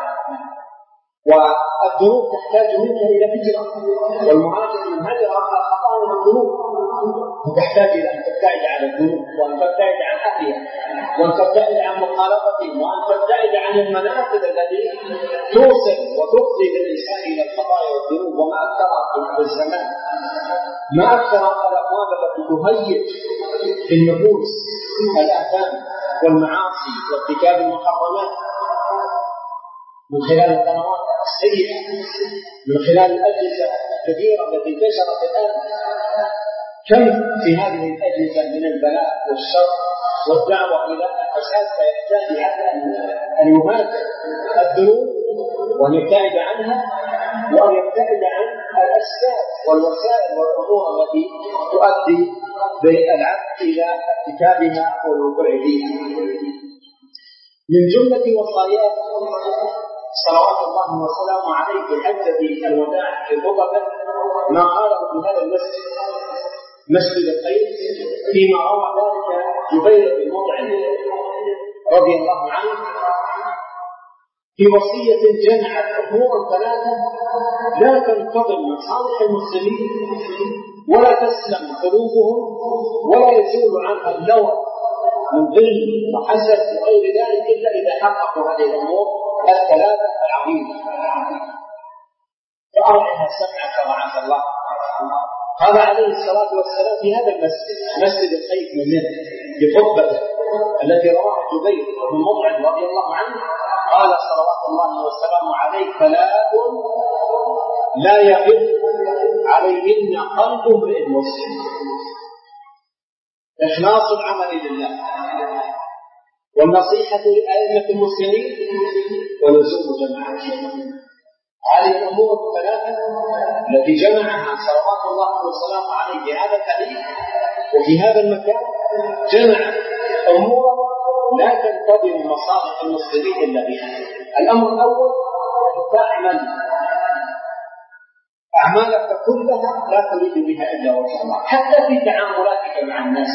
والذنوب تحتاج منك إلى هجرة، والمهاجر من هجر الخطايا والذنوب، وتحتاج إلى أن تبتعد عن الذنوب، وأن تبتعد عن أهلها، وأن تبتعد عن مخالفتهم، وأن تبتعد عن المنافذ التي توصل وتفضي بالإنسان إلى الخطايا والذنوب. وما أكثرها في الزمان، ما أكثر الأقوال التي تهيج في النفوس الآثام والمعاصي وارتكاب المحرمات من خلال القنوات السيئة، من خلال الأجهزة الكثيرة التي انتشرت الآن. كم في هذه الأجهزة من البلاء والشر والدعوة إلى الفساد، فيحتاج هذا أن يهاجر الذنوب وأن يبتعد عنها، وأن يبتعد عن الأسباب والوسائل والأمور التي تؤدي بالعبد إلى ارتكابها والوقوع فيها. من جملة وصاياه صلوات الله وسلامه عليه في حجة الوداع في خطبه ما قاله في هذا المسجد، مسجد الخير، فيما روى ذلك جبير بن مطعم رضي الله عنه في وصية جمعت أمورا ثلاثة لا تنتظم مصالح المسلمين ولا تسلم قلوبهم ولا يزول عنها اللوى من ظل وحسد وغير ذلك إلا إذا حققوا هذه الأمور الثلاثة العظيمة. فأرعها سمعك وعز الله. قال عليه الصلاة والسلام في هذا المسجد، مسجد الخيف من منه، في خطبته التي رواها جبير بن مطعم رضي الله عنه، قال صلوات الله وسلامه عليه: ثلاث لا يغب عليهن قلب امرئ مسلم: إخلاص العمل لله، والنصيحة لأئمة المسلمين، ولزوم جماعتهم. هذه الأمور الثلاثة التي جمعها صلوات الله وسلامه عليه في هذا الحديث وفي هذا المكان، جمع أمورا لا تنتظر مصالح المسلمين إلا بها. الأمر الأول تعمل أعمالك كلها لا تريد بها إلا وجه الله، حتى في تعاملاتك مع الناس،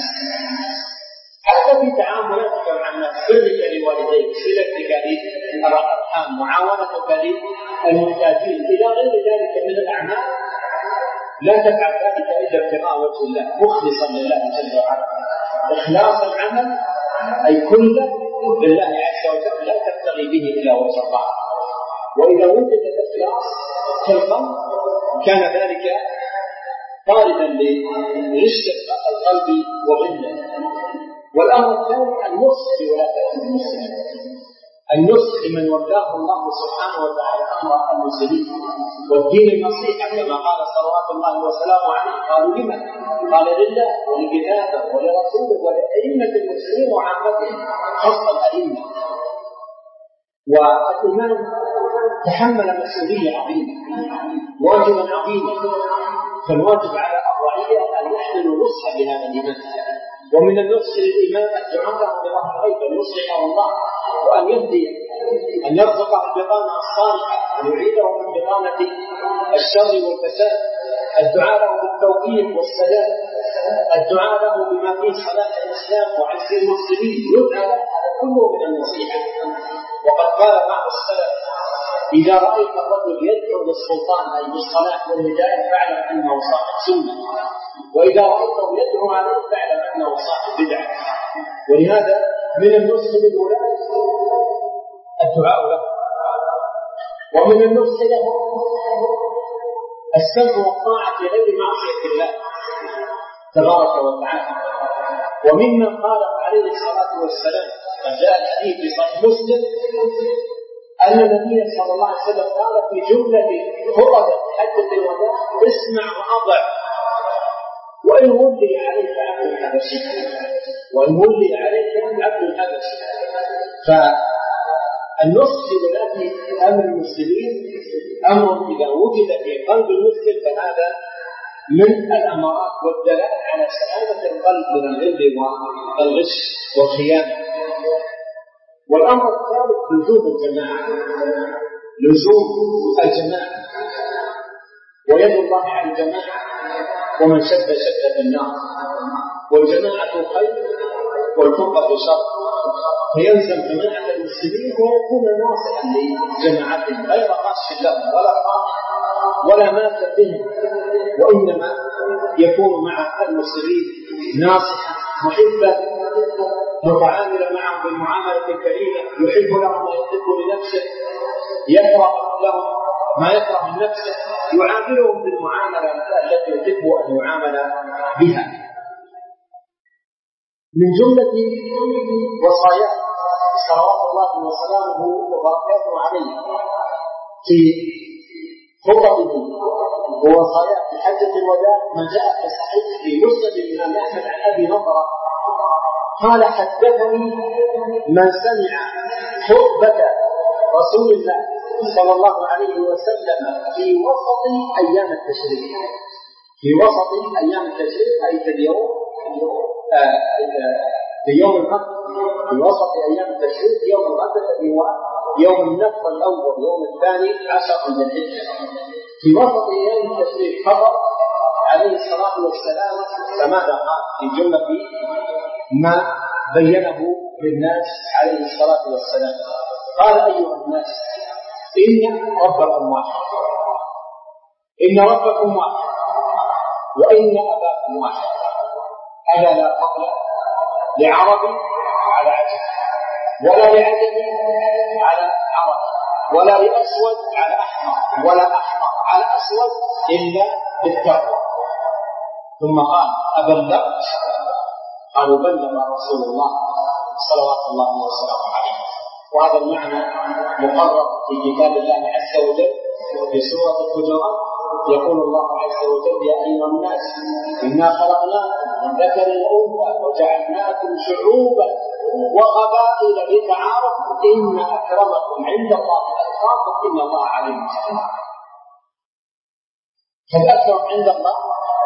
برك لوالديك، صلتك للأرحام، معاونتك للمحتاجين، إلى غير ذلك من الأعمال لا تفعل ذلك إلا ابتغاء وجه الله مخلصا لله جل وعلا. إخلاص العمل أي كله لله عز وجل، لا تبتغي به إلا وجه الله. وإذا وجد الإخلاص في القلب كان ذلك طاردا لرشد القلب وغله. والأمر الثاني النصح لولاة المسلمين، النصح لمن ولاه الله سبحانه وتعالى أمر المسلمين، والدين النصيحة كما قال صلوات الله وسلامه عليه. قالوا لمن؟ قال لله ولكتابه ولرسوله ولأئمة المسلمين وعامتهم، خاصة الأئمة. والإمام تحمل مسؤولية عظيمة، واجبا عظيما، فالواجب على الرعية أن يحملوا نصحا لهذا الإمام. ومن النصح للإمام الدعاء له بظهر الغيب، أن يصلح الله وأن يهدي، أن يرزقه البطانة الصالحة، أن يعيده من بطانة الشر والفساد، الدعاء له بالتوفيق والسداد، الدعاء له بما فيه صلاح الإسلام وعز المسلمين، يدعى له، هذا كله من النصيحة. وقد قال بعض السلف: إذا رأيت الرجل يدعو للسلطان أي بالصلاح والهداية فاعلم أنه صاحب سنة، وإذا رأيته يدعو عليه فاعلم أنه صاحب بدعة. ولهذا من النصح للولاة الدعاء له، ومن النصح له السمع والطاعة لغير معصية الله تبارك وتعالى. وممن قال عليه الصلاة والسلام، قد جاء الحديث في صحيح مسلم أن النبي صلى الله عليه وسلم قال في جملة خطبة حجة الوداع: اسمع وأطع، وإن ولي عليك عبد الحبشي، وإن ولي عليك عبد الحبشي. فالنصح لولاة أمر المسلمين أمر إذا وجد في قلب المسلم فهذا من الأمارات والدلائل على سلامة القلب من الغل والغش والخيانة. والأمر الثالث لزوم الجماعة، ويد الله على الجماعة، ومن شد في النار، والجماعة خير والفرقة شر، فيلزم جماعة المسلمين ويكون ناصحا لجماعتهم غير قاش لهم ولا قاطع ولا ماكر بهم، وإنما يكون مع المسلمين ناصحا محبا متعاملا معهم بالمعاملة الكريمة، يحب لهم ما يحب لنفسه، يكره لهم ما يكره من نفسه، يعاملهم بالمعاملة التي يحب أن يعامل بها. من جملة وصاياه صلوات الله وسلامه وبركاته عليه في خطبه ووصاياه في حجة الوداع ما جاء في صحيح في مسند الإمام أحمد عن أبي نضرة قال: حدثني من سمع خطبة رسول الله صلى الله عليه وسلم في وسط أيام التشريق، أي في اليوم في يوم الغد، في وسط أيام التشريق يوم الغد الذي هو يوم النفر الأول، يوم الثاني عشر من الحجة. في وسط أيام التشريق خبر عليه الصلاة والسلام، فماذا قال في جملة ما بينه للناس عليه الصلاة والسلام؟ قال: أيها الناس، إن ربكم واحد، وإن أباكم واحد، ألا لا فضل لعربي على عجم، ولا لعجم على عرب، ولا لأسود على أحمر، ولا أحمر على أسود إلا بالتقوى. ثم قال: أبلغت؟ قالوا: بلغ رسول الله صلوات الله وسلامه عليه. وهذا المعنى مقرر في كتاب الله عز وجل في سورة الحجرات، يقول الله عز وجل: يا أيها الناس إنا خلقناكم من ذكر وأنثى وجعلناكم شعوبا وقبائل لتعارفوا إن أكرمكم عند الله أتقاكم إن الله عليم خبير. فالأكرم عند الله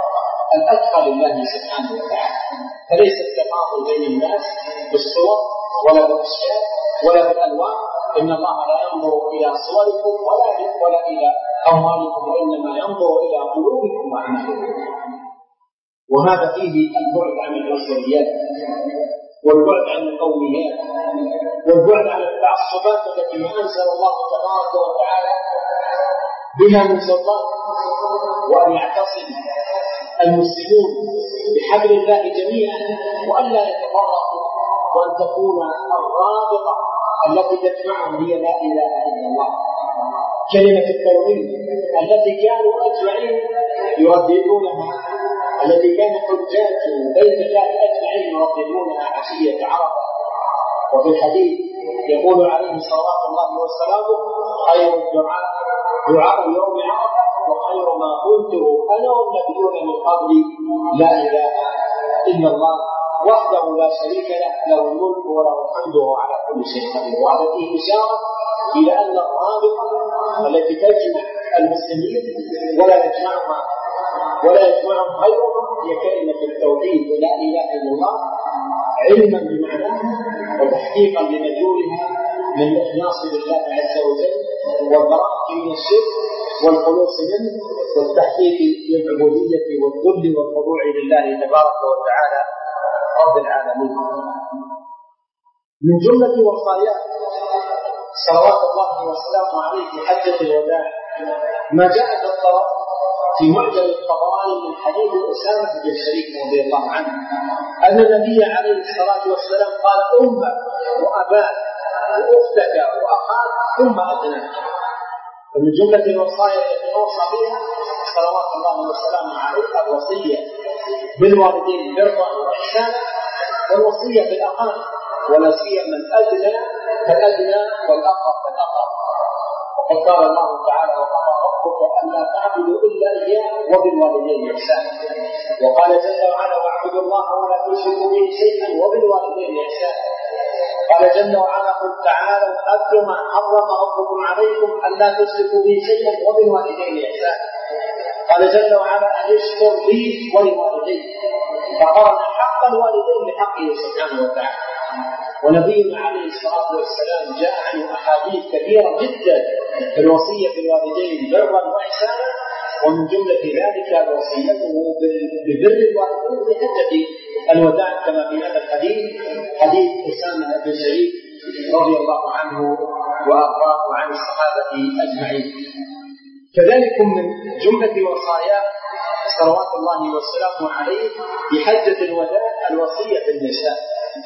الأتقى لله سبحانه وتعالى، فليس التفاضل بين الناس بالصور ولا بالأشكال ولا بالألوان. إن الله لا ينظر إلى صوركم ولا إلى أموالكم، وإنما ينظر إلى قلوبكم وأعمالكم. وهذا فيه البعد عن العنصريات والبعد عن القوميات والبعد عن التعصبات التي ما أنزل الله تبارك وتعالى بها من سلطان، وأن يعتصم المسلمون بحبل الله جميعا وأن لا يتفرقوا، وأن تكون الرابطة التي تجمعهم هي لا إله إلا الله، كلمة التوحيد التي كانوا أجمعين يرددونها، التي كان حجاج بيت الله أجمعين يرددونها عشية عرفة. وفي الحديث يقول عليه صلوات الله وسلامه: خير الدعاء دعاء يوم عرفة، وخير ما قلته أنا والنبيون من قبلي لا إله إلا الله وحده لا شريك له، له الملك وله الحمد وهو على كل شيء قدير. وهذا فيه إشارة إلى أن الرابطة التي تجمع المسلمين ولا يجمعهم غيرهم هي كلمة التوحيد لا إله إلا الله، علما بمعناها وتحقيقا لمدلولها من الإخلاص لله عز وجل والبراءة من الشرك والخلوص منه والتحقيق للعبودية والذل والخضوع لله تبارك وتعالى رب العالمين. من جملة وصاياه صلوات الله وسلامه عليه في حجة الوداع ما جاء في الطرف في معجم الطبراني من حديث أسامة بن شريك رضي الله عنه أن النبي عليه الصلاة والسلام قال: أمك وأباك وأختك وأخاك ثم أدناك. ومن جملة الوصايا التي أوصى بها صلوات الله وسلامه عليه الوصية بالوالدين برا وإحسانا، والوصية بالأقارب، ولا سيما الأدنى فالأدنى والأقرب فالأقرب. وقد قال الله تعالى: وقضى ربك ألا تعبدوا إلا إياه وبالوالدين إحسانا. وقال جل وعلا: واعبدوا الله ولا تشركوا به شيئا وبالوالدين إحسانا. قال جل وعلا: قل تعالوا أتل ما حرم ربكم عليكم ألا تشركوا به شيئا وبالوالدين إحسانا. قال جل وعلا: أن اشكر لي ولوالديك، فقارن حق الوالدين بحقه سبحانه وتعالى. ونبينا عليه الصلاة والسلام جاء عنه أحاديث كثيرة جدا في الوصية بالوالدين برا وإحسانا، ومن جملة ذلك وصيته ببر الوالدين في حجة الوداع كما في هذا الحديث، حديث أسامة بن شريك رضي الله عنه وأرضاه وعن الصحابة أجمعين. كذلك من جملة وصاياه صلوات الله وسلامه عليه في حجة الوداع الوصية بالنساء.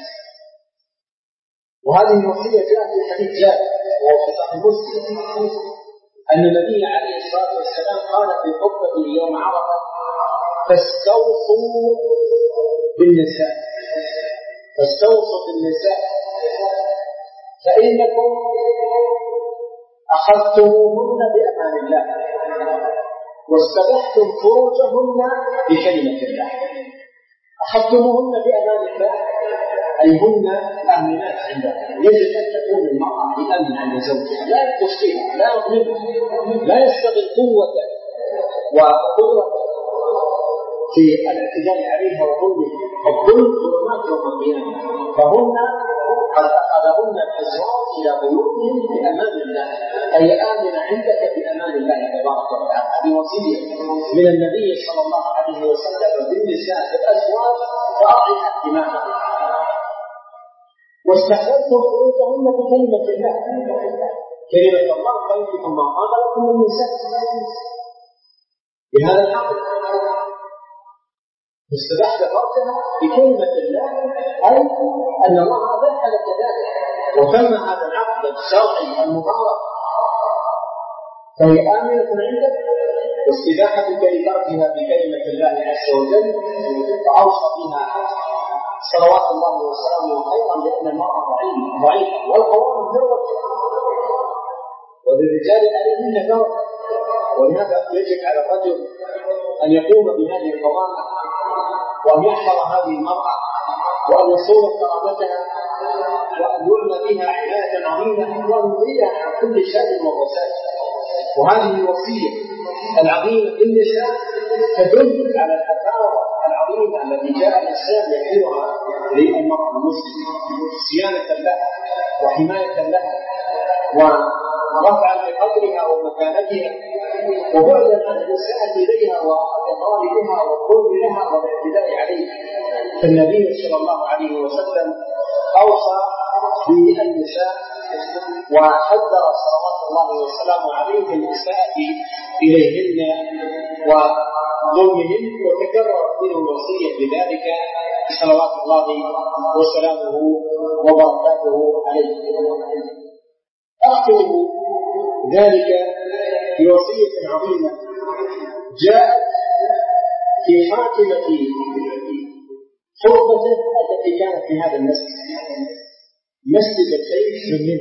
وهذه الوصية جاءت في حديث جابر وهو في صحيح مسلم أن النبي عليه الصلاة والسلام قال في خطبته يوم عرفة: فاستوصوا بالنساء فإنكم أخذتموهن بأمان الله واستبحتم فروجهن بكلمة الله. أخذتموهن بأمان الله أي هن آمنات عندها. يجب أن تكون المرأة بأمن عند زوجها، لا يخشيها، لا يظلمها، لا يستغل قوة وقدرة في الاعتداء عليها وظلمها. الظلم ظلمات يوم القيامة، فهن قد أخذهن الأزواج إلى بيوتهم بأمان الله، أي آمنة عندك بأمان الله تبارك وتعالى. هذه وصية من النبي صلى الله عليه وسلم بالنساء بالأزواج فأعطها اهتمامها. واستحللتم فروجهن بكلمة الله، كلمة الله فانكحوا ما طاب لكم من النساء بهذا العقد. استبحت فرجها بكلمة الله أي أن الله أباح لك ذلك، وتم هذا العقد الشرعي المبارك، فهي آمنة عندك. واستباحة كلماتها بكلمة الله عز وجل فأوصى بها صلوات الله وسلامه خيرا، لأن المرأة ضعيفة والقوام ذروة وللرجال عليهن ذروة، ولهذا يجب على الرجل أن يقوم بهذه القوامة وأن يحفظ هذه المرأة وأن يصون كرامتها وأن يعنى بها عناية عظيمة وأن يريدها عن كل شأن وفساد. وهذه الوصية العظيمة بالنساء تدل على الحفاظة العظيمة التي جاء الإسلام يحملها للمرء المسلم صيانة لها وحماية لها ورفعا لقدرها ومكانتها وبعدا عن الإساءة إليها والإضرار بها والظلم لها والاعتداء عليها. فالنبي صلى الله عليه وسلم أوصى بالنساء وحذر صلوات الله وسلامه عليه بالإساءة إليهن وظلمهن، وتكررت منه الوصية بذلك صلوات الله وسلامه وبركاته عليه. أختم ذلك بوصية عظيمة جاءت في خاتمة خطبته التي كانت في هذا المسجد، مسجد السيف من منى،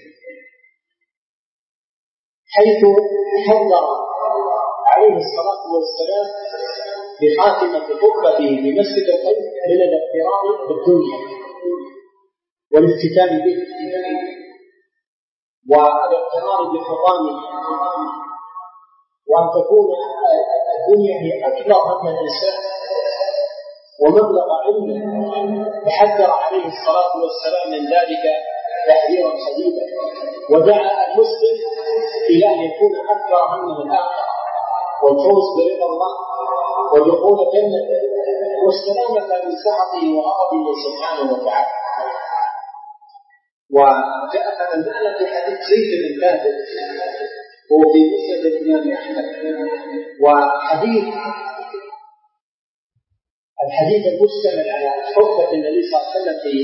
حيث حذر عليه الصلاة والسلام بخاتمة خطبته بمسجد السيف من الاغترار بالدنيا والافتتان به والاغترار بحطامه، وأن تكون الدنيا هي أكبر هم الإنسان ومبلغ علمه، فحذر عليه الصلاة والسلام من ذلك تحذيرا شديدا، ودعا المسلم إلى أن يكون أكبر همه الآخرة والفوز برضا الله ودخول جنته والسلامة من سخطه وغضبه سبحانه وتعالى. وجاء هذا المعنى في حديث زيد بن ثابت وفي مسند الإمام أحمد، وحديث الحديث المشتمل على خطبة النبي صلى الله عليه وسلم في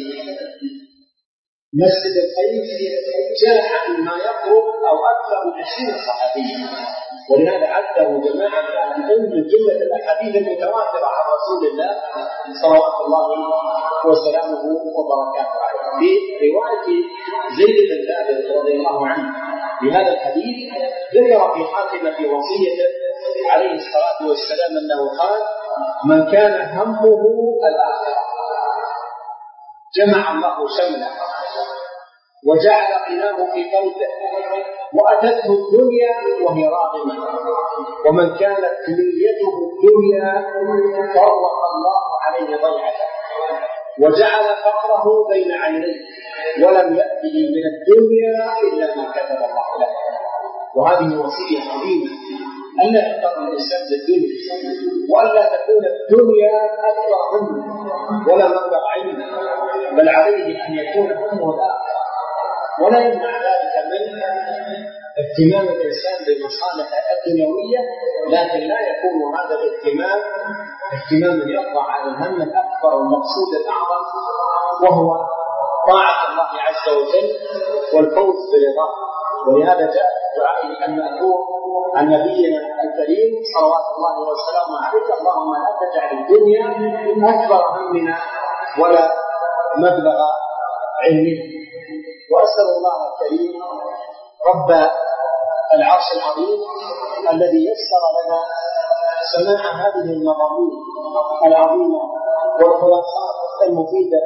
مسجد الخيف جاء عن ما يقرب أو أكثر من 20 صحابيا، ولهذا عده جماعة من جملة الأحاديث المتواترة عن رسول الله صلوات الله وسلامه وبركاته عليه. في رواية زيد بن ثابت رضي الله عنه بهذا الحديث ذكر في خاتمة وصيته عليه الصلاة والسلام أنه قال: من كان همه الآخرة جمع الله شمله وجعل غناه في قلبه وأتته الدنيا وهي راغمة، ومن كانت نيته الدنيا فرق الله عليه ضيعته وجعل فقره بين عينيه ولم يأته من الدنيا إلا ما كتب الله له. وهذه وصية عظيمة ألا يغتر الإنسان بالدنيا، وألا تكون الدنيا أكبر همه ولا مبلغ علمه، بل عليه أن يكون همه الآخرة. ولا يمنع ذلك من اهتمام الإنسان بالمصالح الدنيوية، لكن لا يكون هذا الاهتمام اهتماما يطغى على الهم الأكبر والمقصود الأعظم، وهو طاعة الله عز وجل والفوز برضاه. ولهذا جاء الدعاء المأثور عن نبينا الكريم صلوات الله وسلامه عليه: اللهم لا تجعل الدنيا أكبر همنا ولا مبلغ علمنا. وأسأل الله الكريم رب العرش العظيم الذي يسر لنا سماع هذه المضامين العظيمة والخلاصات المفيدة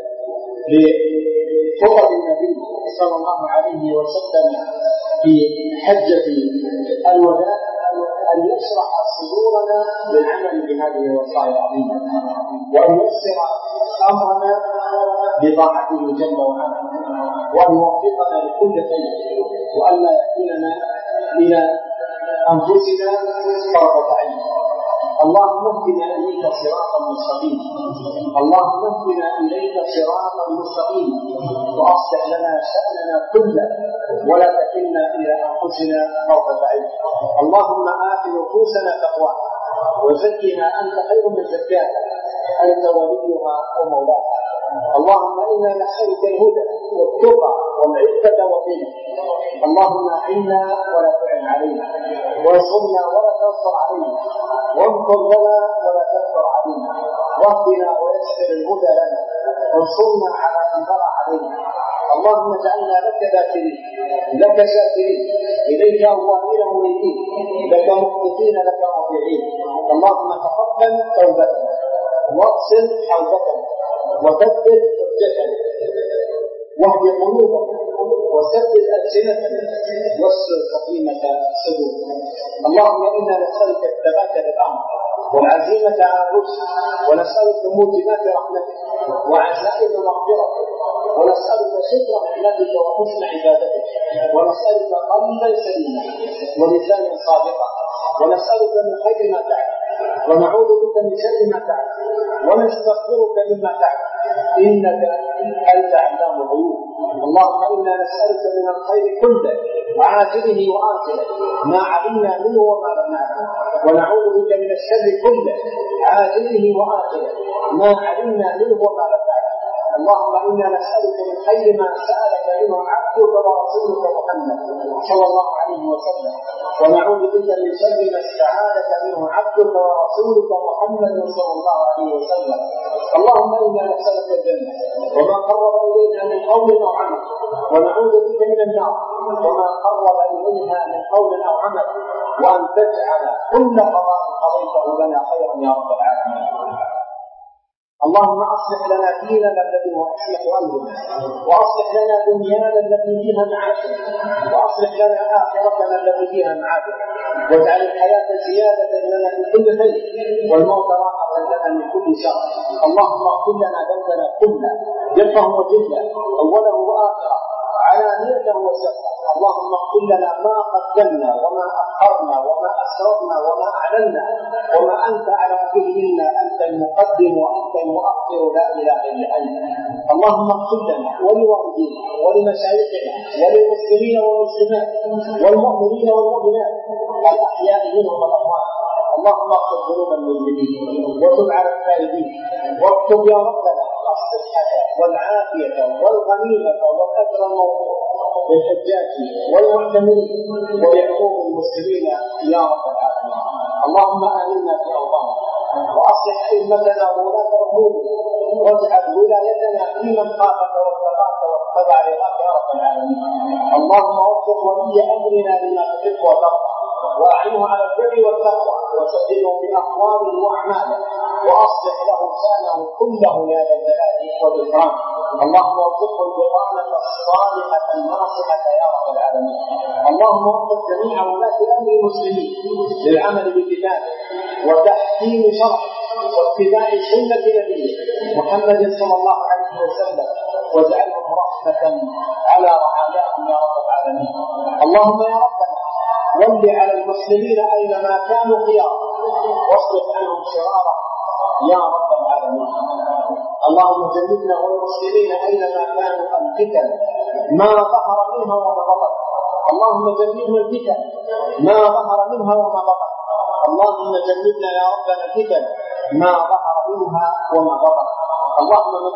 لخطب النبي صلى الله عليه وسلم في حجة الوداع أن يشرح صدورنا للعمل بهذه الوصايا العظيمة، وأن يسر أمرنا بطاعته جل وعلا، وأن يوفقنا لكل خير، وأن لا يكلنا إلى أنفسنا طرفة عين. اللهم اهدنا إليك صراطا مستقيما، اللهم اهدنا إليك صراطا مستقيما، وأصلح لنا شأننا كله ولا تكلنا إلى أنفسنا طرفة عين. اللهم آت نفوسنا تقواها وزكها أنت خير من زكاها، أنت وليها ومولاها. اللهم إنا نسألك الهدى والتقى والعفة والغنى. اللهم أعنا ولا تعن علينا، وانصرنا ولا تنصر علينا، وانصر لنا ولا تنصر علينا، واهدنا ويسر الهدى لنا، وانصرنا على من بغى علينا. اللهم اجعلنا لك ذاكرين، لك شاكرين، إليك أواهين منيبين، لك مخبتين، لك مطيعين. اللهم تقبل توبتنا واغسل حوبتنا وثبت حجتنا واهد قلوبنا وسدد ألسنتنا واستر سقيمة السجود. اللهم إنا نسألك الثبات للأمر والعزيمة على الرشد، ونسألك موجبات رحمتك وعزائم مغفرتك، ونسألك شكر نعمتك وحسن عبادتك، ونسألك قلبا سليما ولسانا صادقا، ونسألك من خير ما تعلم ونعوذ بك من شر ما تعلم ونستغفرك مما تعلم إنك أنت علام الغيوب. اللهم إنا نسألك من الخير كله عاجله وآجله ما علمنا منه وما لم نعلم، ونعوذ بك من الشر كله عاجله وآجله ما علمنا منه وما لم نعلم. اللهم إنا نسألك من خير ما سألك منه عبدك ورسولك محمد صلى الله عليه وسلم، ونعوذ بك من شر ما استعاذك منه عبدك ورسولك محمد صلى الله عليه وسلم. اللهم إنا نسألك الجنة وما قرب إليها من قول أو عمل، ونعوذ بك من النار وما قرب إليها من قول أو عمل، وأن تجعل كل قضاء قضيته لنا خيرا يا رب العالمين. اللهم أصلح لنا ديننا الذي هو عصمة أمرنا، وأصلح لنا دنيانا التي فيها معاشنا، وأصلح لنا آخرتنا التي فيها معادنا، واجعل الحياة زيادة لنا من كل خير والموت راحة لنا من كل شر. اللهم اغفر لنا ذنبنا كله دقه وجله أوله وآخره علانيته وسره. اللهم اغفر لنا ما قدمنا وما أخرنا وما أسررنا وما أعلنا وما أنت أعلم به منا، أنت المقدم وأنت المؤخر لا إله إلا أنت. اللهم اغفر لنا ولوالدينا ولمشايخنا وللمسلمين والمسلمات والمؤمنين والمؤمنات الأحياء منهم والأموات. اللهم اغفر ذنوب المذنبين وتب على التائبين، واكتب يا ربنا الصحة والعافية والغنيمة والأجر الموفور للحجاج والمعتمرين ولعموم المسلمين يا رب العالمين. اللهم آمنا في أوطاننا وأصلح أئمتنا وولاة أمورنا، واجعل ولايتنا في من خافك واتقاك واتبع رضاك يا رب العالمين. اللهم وفق ولي أمرنا لما تحب وترضى، وأعنه على البر والتقوى، وسدده بأقواله وأعماله، وأصلح له شأنه كله يا ذا الجلال والإكرام. اللهم وفقه البطانة الصالحة الناصحة يا رب العالمين. اللهم وفق جميع ولاة أمر المسلمين للعمل بكتابه وتحكيم شرعه واتباع سنة نبيه محمد صلى الله عليه وسلم، واجعلهم رحمة على رعاياهم يا رب العالمين. اللهم يا ربنا ول على المسلمين أينما كانوا خيارا، واصرف عنهم شرارا يا رب العالمين. اللهم جنبنا والمسلمين أينما كانوا الفتن ما ظهر منها وما بطن. اللهم جنبنا الفتن ما ظهر منها وما بطن. اللهم جنبنا يا ربنا الفتن ما ظهر منها وما بطن. اللهم من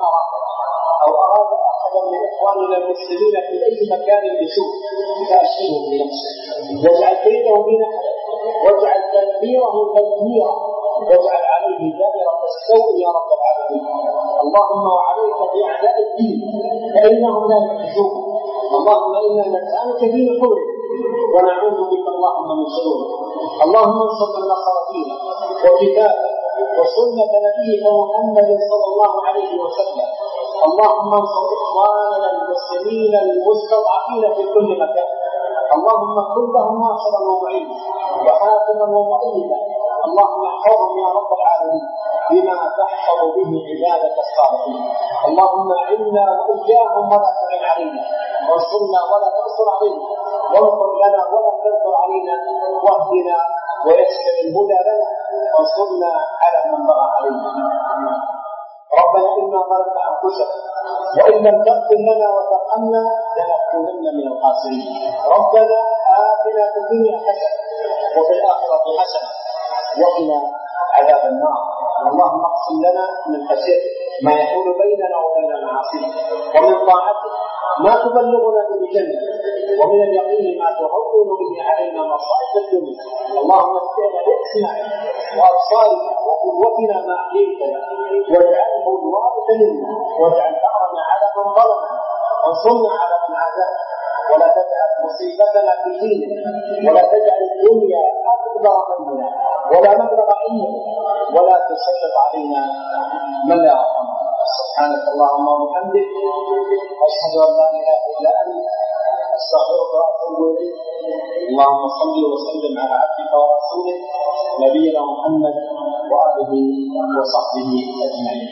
أراد أحدا من إخواننا المسلمين في أي مكان بسوء فأشغله بنفسه، واجعل كيده بنحره، واجعل تدبيره تدميرا، واجعل عليه دائرة السوء يا رب العالمين. اللهم وعليك بأعداء الدين فإنهم لا يعجزون. اللهم إنا نسألك في نحورك ونعوذ بك اللهم من شرورك. اللهم انصر من نصر دينك وكتابك وسنة نبيك محمد صلى الله عليه وسلم. اللهم انصر إخواننا المسلمين المستضعفين في كل مكان. اللهم كن لهم ناصرا ومعينا وحاكما ومؤيدا. اللهم احفظهم يا رب العالمين بما تحفظ به عبادك الصالحين. اللهم اعنا واياهم ولا تعن علينا، وانصرنا ولا تنصر علينا، وانصر لنا ولا تنصر علينا، واهدنا ويسر الهدى لنا، وانصرنا على من بغى علينا. ربنا إنا ظلمنا أنفسنا وإن لم تغفر لنا وترحمنا لنكونن من الخاسرين. ربنا آتنا في الدنيا حسنة وفي الآخرة حسنة وقنا عذاب النار. اللهم اقسم لنا من خشيتك ما يحول بيننا وبين معاصيك، ومن طاعتك ما تبلغنا به جنتك، ومن اليقين ما تهون به علينا مصائب الدنيا. اللهم استعنا بأسماعنا وأبصارنا وقوتنا ما أحييتنا، واجعله الوارث منا، واجعل ثأرنا على من ظلمنا، وانصرنا على من عادانا، ولا تجعل مصيبتنا في ديننا، ولا تجعل الدنيا أكبر همنا ولا مبلغ علمنا، ولا تسلط علينا من لا يرحمنا. سبحانك اللهم وبحمدك، أشهد أن لا إله إلا أنت، أستغفرك وأتوب إليك. اللهم صل وسلم على عبدك ورسولك نبينا محمد وآله وصحبه أجمعين.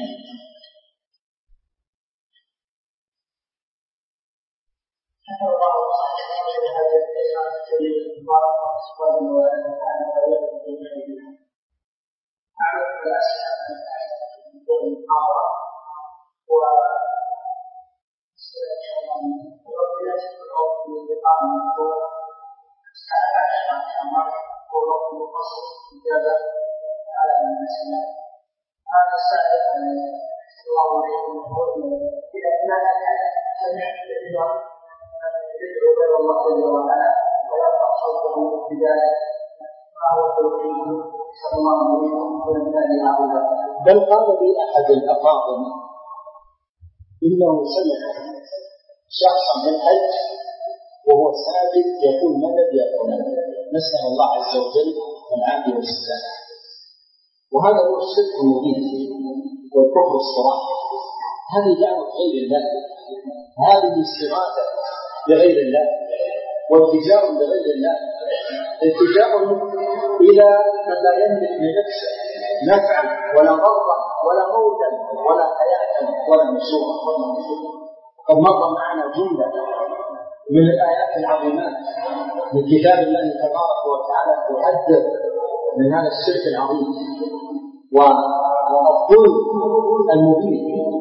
هذا السائل الله عليه إذا كان سمعت يدعو غير الله جل وعلا ويرفع صوته بذلك ما هو توحيد صلى الله عليه وسلم. بل قال لي أحد الأفاضل إنه سمع شخصا بالحج وهو ساجد يقول مدد يا فلان، نسأل الله عز وجل العافية والسلامة. وهذا هو الشرك المبين والكفر الصراح. هذه دعوة غير الله، هذه استغاثة لغير الله والتجار لغير الله، التجار إلى من لا يملك لنفسه نفعا ولا ضرا ولا موتا ولا حياة ولا نشورا. قد مر معنا جملة من الآيات العظيمات من كتاب الله تبارك وتعالى تحذر من هذا الشرك العظيم والظلم المبين.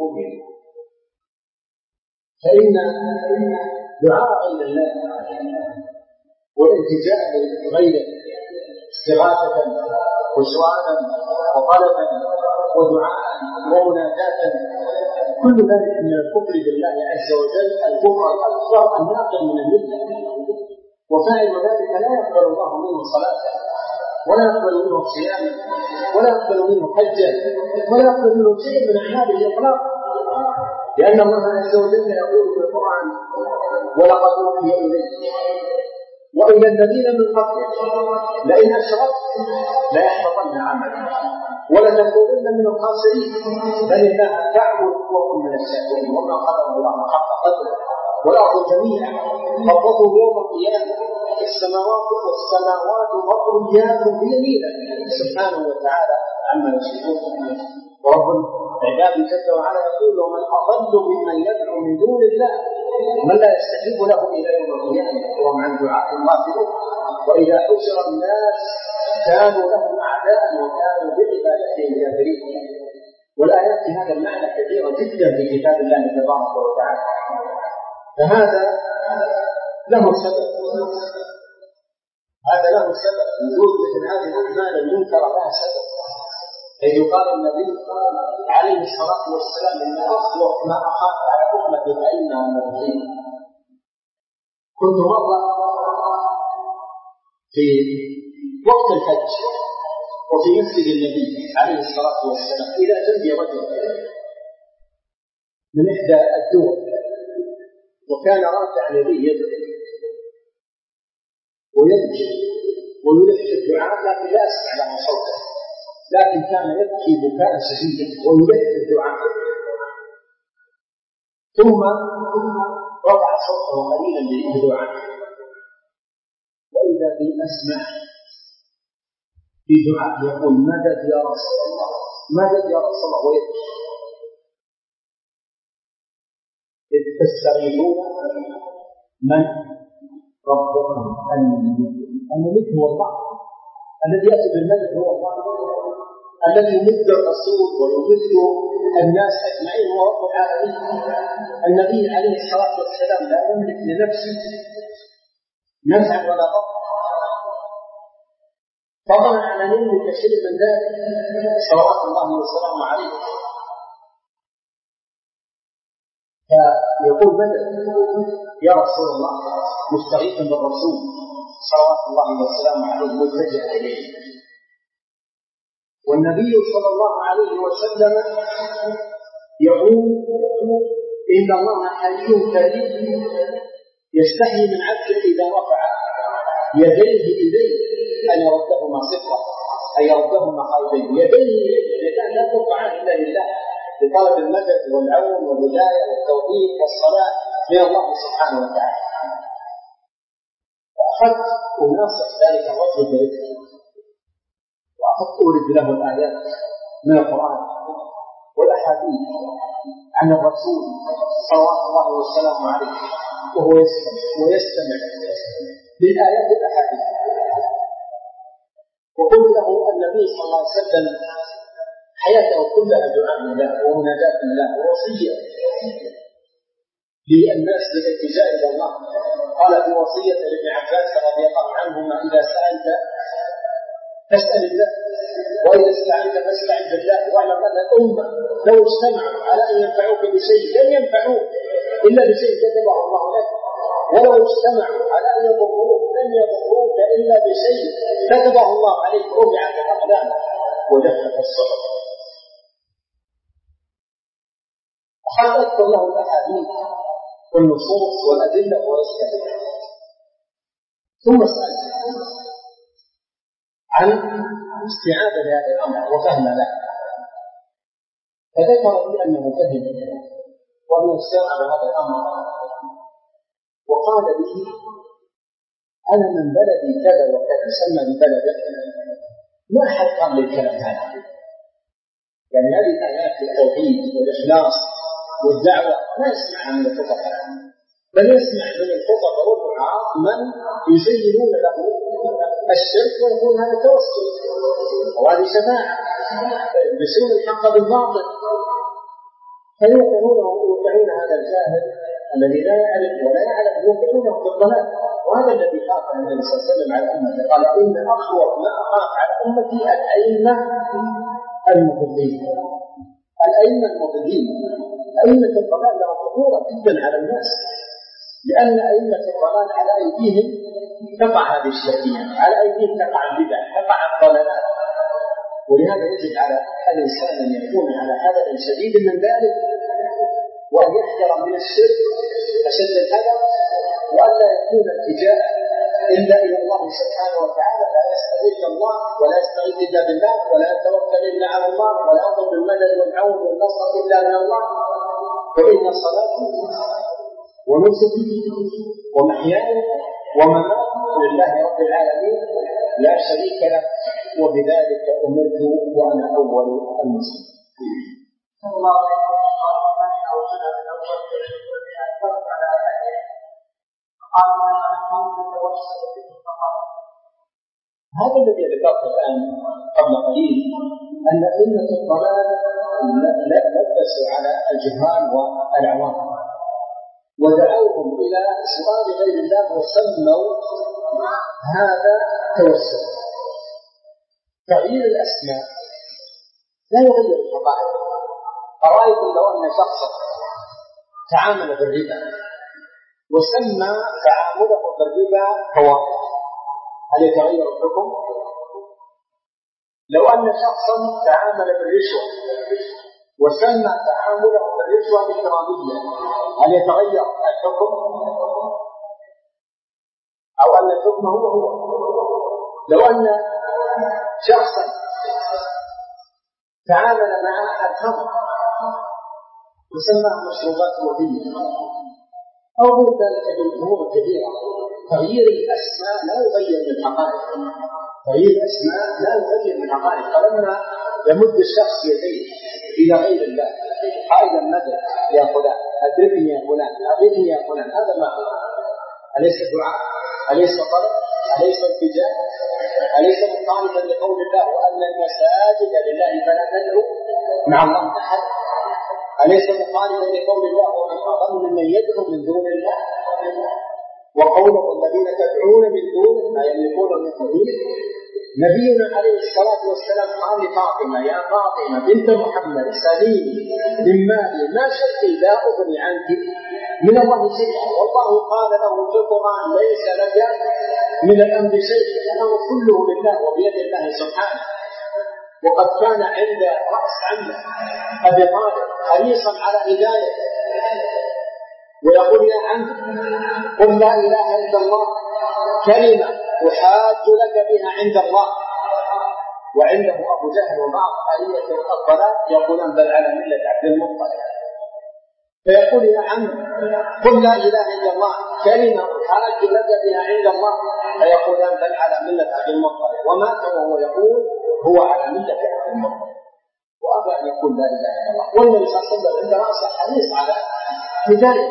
فإن دعاء غير الله والالتجاء لغيره استغاثة وسؤالا وطلبا ودعاء ومناجاة كل ذلك من الكفر بالله عز وجل، الكفر الأكبر الناقل من الملة. وفاعل ذلك لا يقبل الله منه صلاته ولا يقبل منه صياما ولا يقبل منه حجا ولا يقبل منه شيء من أعمال الإطلاق، لأن الله عز وجل يقول في القرآن: ولقد أوحي إليك وإلى الذين من قبلك لئن أشركت ليحبطن عملك ولتكونن من الخاسرين. بل الله فاعبد وكن من الشاكرين. وما قدر الله حق قدره والأرض جميعا قبضته يوم القيامة السماوات مطويات بيمينه سبحانه وتعالى عما يشركون. ورب العباد جل وعلا يقول: ومن أضل ممن يدعو من دون الله من لا يستجيب له إلى يوم القيامة وهم عن دعاء غافلون. وإذا حشر الناس كانوا لهم أعداء وكانوا بعبادتهم كافرين. والآيات في هذا المعنى كثيرة جدا في كتاب الله تبارك وتعالى. فهذا له سبب، هذا له سبب وجود مثل هذه الأعمال المنكرة لها سبب. إذ قال النبي عليه الصلاة والسلام: إن أخوف ما أخاف على أمتي فإنها المبغين. كنت مرة في وقت الحج وفي مسجد النبي عليه الصلاة والسلام إلى جنبي رجل من إحدى الدول، وكان رافعا يديه ويبكي ويلح في الدعاء، لكن لا أسمع له صوته، لكن كان يبكي بكاء شديدا ويلح في الدعاء. ثم رفع صوته قليلا بالدعاء، وإذا بي أسمع في دعاء يقول: مدد يا رسول الله، مدد يا رسول الله، ويبكي. إذ تستغيثون من ربكم الممد هو الله، الذي يأتي بالمدد هو الله، الذي يمد الرسول ويمد الناس أجمعين هو رب العالمين. النبي عليه الصلاة والسلام لا يملك لنفسه نفعا ولا ضرا، فضلا عن أن يملك شيء من ذلك صلوات الله وسلامه عليه. فيقول: مدد يا رسول الله، مستغيثا بالرسول صلوات الله وسلامه عليه ملتجئا إليه. والنبي صلى الله عليه وسلم يقول: إن الله حي كريم يستحي من عبده إذا رفع يديه إليه أن يردهما صفرا، أن يردهما خائبين. يديه اليدان لا ترفع إلا لله لطلب المدد والعون والهداية والتوفيق والصلاح من الله سبحانه وتعالى. فأخذت أناصح ذلك الرجل برفقه وأورد له الآيات من القرآن والأحاديث عن الرسول صلوات الله وسلامه عليه، وهو يستمع للآيات والأحاديث. وقلت له النبي صلى الله عليه وسلم حياته كلها دعاء الله ومناجاة الله ووصية للناس بالالتجاء إلى الله. قال في وصية لابن عباس رضي الله عنهما: إذا سألت فاسأل الله، وإذا استعنت فاستعن بالله، واعلم أن الأمة لو اجتمعوا على أن ينفعوك بشيء لن ينفعوك إلا بشيء كتبه الله لك، ولو اجتمعوا على أن يضروك لن يضروك إلا بشيء كتبه الله عليك، رفعت الأقلام وجفت الصحف. وقد أذكر له الأحاديث والنصوص والأدلة والاستدلال، ثم سألت عن استعادة لهذا الأمر وفهم له، فذكر لي أنه فهم وأنه استوعب هذا الأمر، وقال لي: أنا من بلدي كذا وكذا، سمى ببلده، ما أحد قال لي الكلام هذا. يعني هذه الآيات التوحيد والإخلاص والدعوة ما يسمعها من الخطباء، بل يسمع من الخطباء والدعاء من يزينون له الشرك ويكون هذا توسل وهذه شفاعة، يلبسون الحق بالباطل، فيوقعون هذا الجاهل الذي لا يعرف ولا يعلم، يوقعونه في الضلال. وهذا الذي خاف النبي صلى الله عليه وسلم على أمته، قال: إن أخوف ما أخاف على أمتي الأئمة المضلين. الأئمة المضلين، أئمة الضلال لهم خطورة جدا على الناس، لأن أئمة الضلال على أيديهم تقع هذه الشركيات، على أيديهم تقع البدع، تقع الضلالات. ولهذا يجب على الإنسان أن يكون على حذر شديد من ذلك، وأن يحذر من الشرك أشد الحذر، وأن لا يكون التجاء إلا إلى الله سبحانه وتعالى، لا يستغيث الله ولا يستغيث إلا بالله، ولا يتوكل إلا على الله، ولا يطلب المدد والعون والنصر إلا من الله. وإن صلاتي ونسكي ومحياي ومماتي لله رب العالمين لا شريك له، وبذلك أمرت وأنا أول المسلمين. هذا الذي ذكرت الآن قبل قليل، أن أئمة الضلال لبسوا على الجهال والعوام ودعوهم إلى سؤال غير الله، وسموا هذا توسل. تغيير الأسماء لا يغير الحقائق. أرأيتم لو أن شخصا تعامل بالربا وسمى تعامله بالربا فواحد، هل يتغير الحكم؟ لو أن شخصا تعامل بالرشوة وسمى تعامله بالرشوة إكرامية، هل يتغير الحكم؟ أو أن الحكم هو؟ لو أن شخصا تعامل مع الخمر وسماه مشروبات وهمية أو غير ذلك من الأمور الكبيرة، تغيير الأسماء لا يغير من الحقائق. تغيير الأسماء لا يغير من الحقائق. فلما يمد الشخص يديه إلى غير الله قائلا: مدد يا فلان، أدركني يا فلان، أغثني يا فلان، هذا ما هو؟ أليس دعاء؟ أليس طلب؟ أليس التجاه؟ أليس مطالبا لقول الله: وأن المساجد لله فلا تدعوا مع الله أحد؟ أليس مطالبا لقول الله: ومن أضل ممن يدعو من دون الله؟ وقوله: الذين تدعون من دونه ما يملكون من قبيل. نبينا عليه الصلاة والسلام قال لفاطمة: يا فاطمة بنت محمد سليني من مالي ما شئت لا أغني عنك من الله شيئا. والله قال له في القرآن: ليس لك من الأمر شيء، الأمر كله لله وبيد الله سبحانه. وقد كان عند رأس عمه أبي طالب حريصا على هدايته، ويقول: يا عم قل لا إله إلا الله كلمة أحاج لك بها عند الله. وعنده أبو جهل وبعض أئمة الضلال يقولون: بل على ملة عبد المطلب. فيقول يا عم قل لا إله إلا الله كلمة أحاج لك بها عند الله، فيقولان بل على ملة عبد المطلب، ومات وهو يقول هو على ملة عبد المطلب وأبى أن يقول لا إله إلا الله. والنبي صلى الله عليه وسلم عند رأسه حريص على ذلك،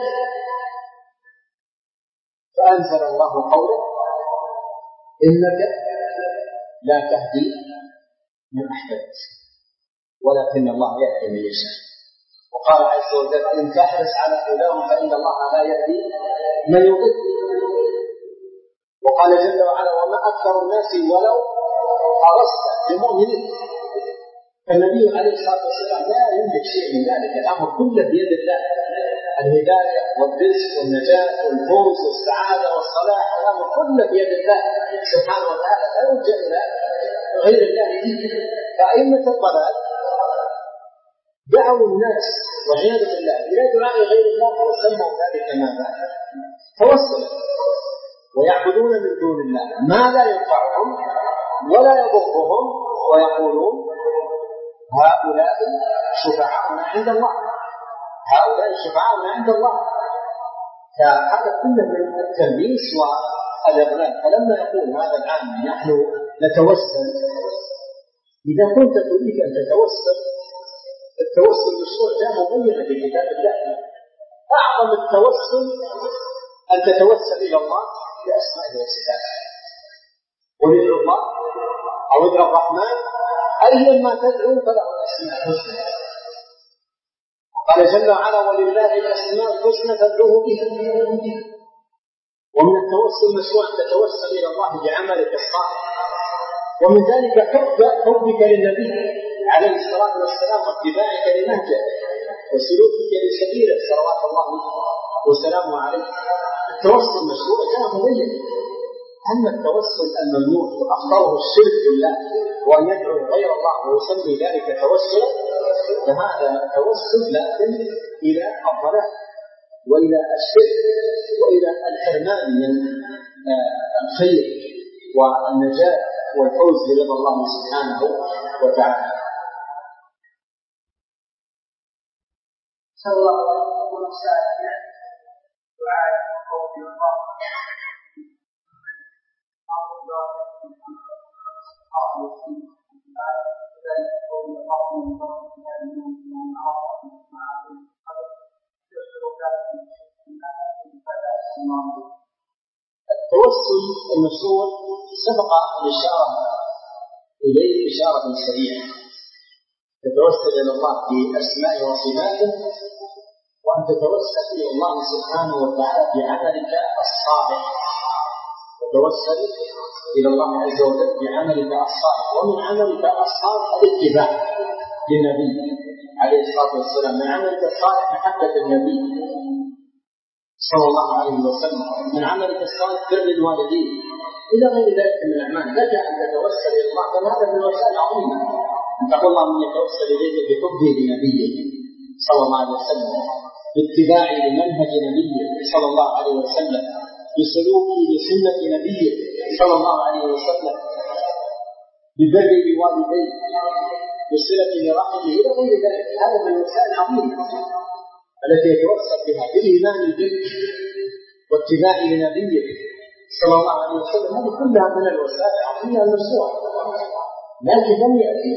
فأنزل الله قوله إنك لا تهدي من أحببت ولكن الله يهدي من يشاء. وقال عز وجل إن تحرص على هداهم فإن الله لا يهدي من يضل. وقال جل وعلا وما أكثر الناس ولو حرصت بمؤمنين. فالنبي عليه الصلاة والسلام لا يملك شيء من ذلك، الأمر كله بيد الله، الهداية والرزق والنجاة والفوز والسعادة والصلاح، الأمر كله بيد الله سبحانه وتعالى، لا يرجع إلى غير الله فيه. فأئمة الضلال دعوا الناس والعياذ بالله إلى دعاء غير الله وسموا ذلك ماذا؟ توسلا، ويعبدون من دون الله ما لا ينفعهم ولا يضرهم، ويقولون هؤلاء شفعاؤنا عند الله، هؤلاء شفعاؤنا عند الله. فهذا كله من التلبيس والإضلال. فلما يقول هذا العام نحن نتوسل، إذا كنت تريد أن تتوسل، التوسل مشروع جاء مبينا في كتاب الله. أعظم التوسل أن تتوسل إلى الله بأسمائه وصفاته، قل ادعوا الله أو ادعوا الرحمن أيما تدعو فله الأسماء الحسنى. قال جل وعلا ولله الأسماء الحسنى فادعوه بها. ومن التوسل مشروع أن تتوسل إلى الله بعملك الصالح، ومن ذلك حبك للنبي عليه الصلاة والسلام واتباعك لنهجه وسلوكك لسبيله صلوات الله وسلامه عليه. التوسل مشروع جاء مبين. أما التوسل الممنوع وأخطره الشرك بالله وأن يدعو غير الله ويسمي ذلك توسلا، فهذا توسل لكن إلى الضلال وإلى الشرك وإلى الحرمان من الخير والنجاة والفوز برضا الله سبحانه وتعالى. صلى الله عليه وسلم دعاء وقول الله التوسل المشروع سبق الإشارة إليه إشارة سريعة. تتوسل إلى الله بأسمائه وصفاته، وأن تتوسل إلى الله سبحانه وتعالى بعملك الصالح. تتوسل إلى الله عز وجل بعملك الصالح، ومن عملك الصالح الاتباع للنبي عليه الصلاة والسلام، من عملك الصالح محبة النبي صلى الله عليه وسلم، من عملك الصالح بر الوالدين، إلى غير ذلك من الأعمال. لك أن تتوسل إلى الله، فهذا من الوسائل العظيمة أن تقول الله من يتوسل إليك بحبه لنبيه صلى الله عليه وسلم، باتباعه لمنهج نبيه صلى الله عليه وسلم، بسلوكه لسنة نبيه صلى الله عليه وسلم، ببر بوالديه، بصلة لرحمه، إلى غير ذلك. هذا من الوسائل العظيمة التي يتوسل بها بالإيمان به واتباع لنبيه صلى الله عليه وسلم. هذه كلها من الوسائل العظيمة المشروعة، لكن لم يأتي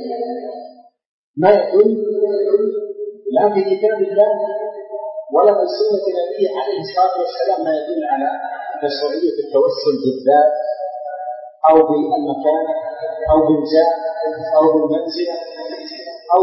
ما يدل لا في كتاب الله ولا في سنة نبيه عليه الصلاة والسلام ما يدل على مشروعية التوسل بالذات أو بالمكان أو بالجاه أو بالمنزلة أو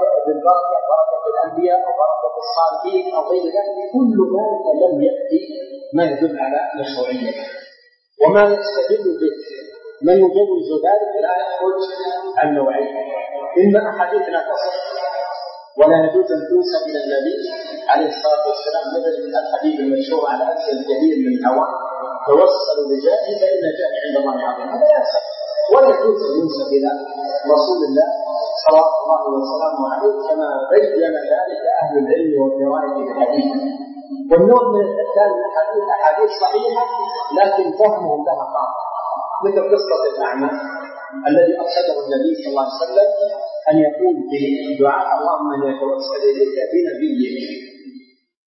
بركة الأنبياء أو بركة الصالحين أو غير ذلك. كل ذلك لم يأتي ما يدل على مشروعيته. وما يستدل به من يجوز ذلك لا يخرج عن نوعين: إما أحاديث لا تصح ولا يجوز أن تنسب إلى النبي عليه الصلاة والسلام، مثل الحديث المشهور على ألسن الكثير من العوام توسلوا بجاهه فإن جاه عند الله عظيم، هذا لا يصح ولا يجوز أن ينسب إلى رسول الله صلوات الله وسلامه عليه، كما بين ذلك أهل العلم والدراية بالحديث. والنوع من الثاني من أحاديث صحيحة لكن فهمهم لها خاطئ، مثل قصة الأعمى الذي أرشده النبي صلى الله عليه وسلم أن يقول في دعاء اللهم من يتوسل إليك بنبيك،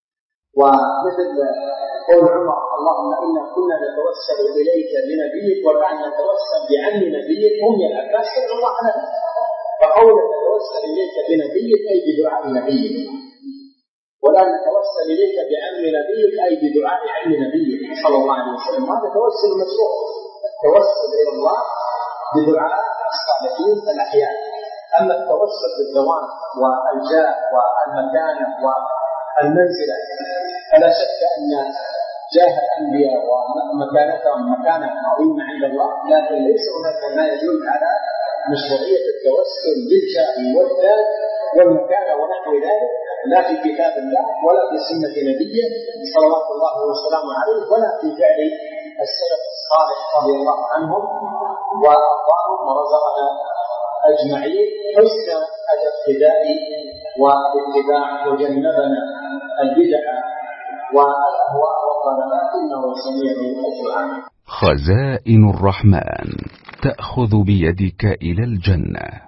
ومثل قول عمر اللهم إنا كنا نتوسل إليك بنبيك والآن نتوسل بعم نبيك أم العباس رضي الله عنها. فقول نتوسل إليك بنبيك أي بدعاء نبيك، والآن نتوسل إليك بعم نبيك أي بدعاء عم نبيك صلى الله عليه وسلم. هذا توسل مشروع، التوسل إلى الله بدعاء الصالحين الأحياء. أما التوسل بالزواج والجاه والمكانة والمنزلة فلا شك أن جاه الأنبياء ومكانتهم مكانة عظيمة عند الله، لكن ليس هناك ما يدل على مشروعية التوسل بالجاه والذات والمكانة ونحو ذلك، لا في كتاب الله ولا في سنة نبيه صلوات الله وسلامه عليه ولا في فعل السلف الصالح رضي الله عنهم وأرضاهم ورزقنا أجمعين حسن الاقتداء والاتباع وجنبنا البدع والأهواء والضلالات إنه سميع الدعاء. خزائن الرحمن تأخذ بيدك إلى الجنة.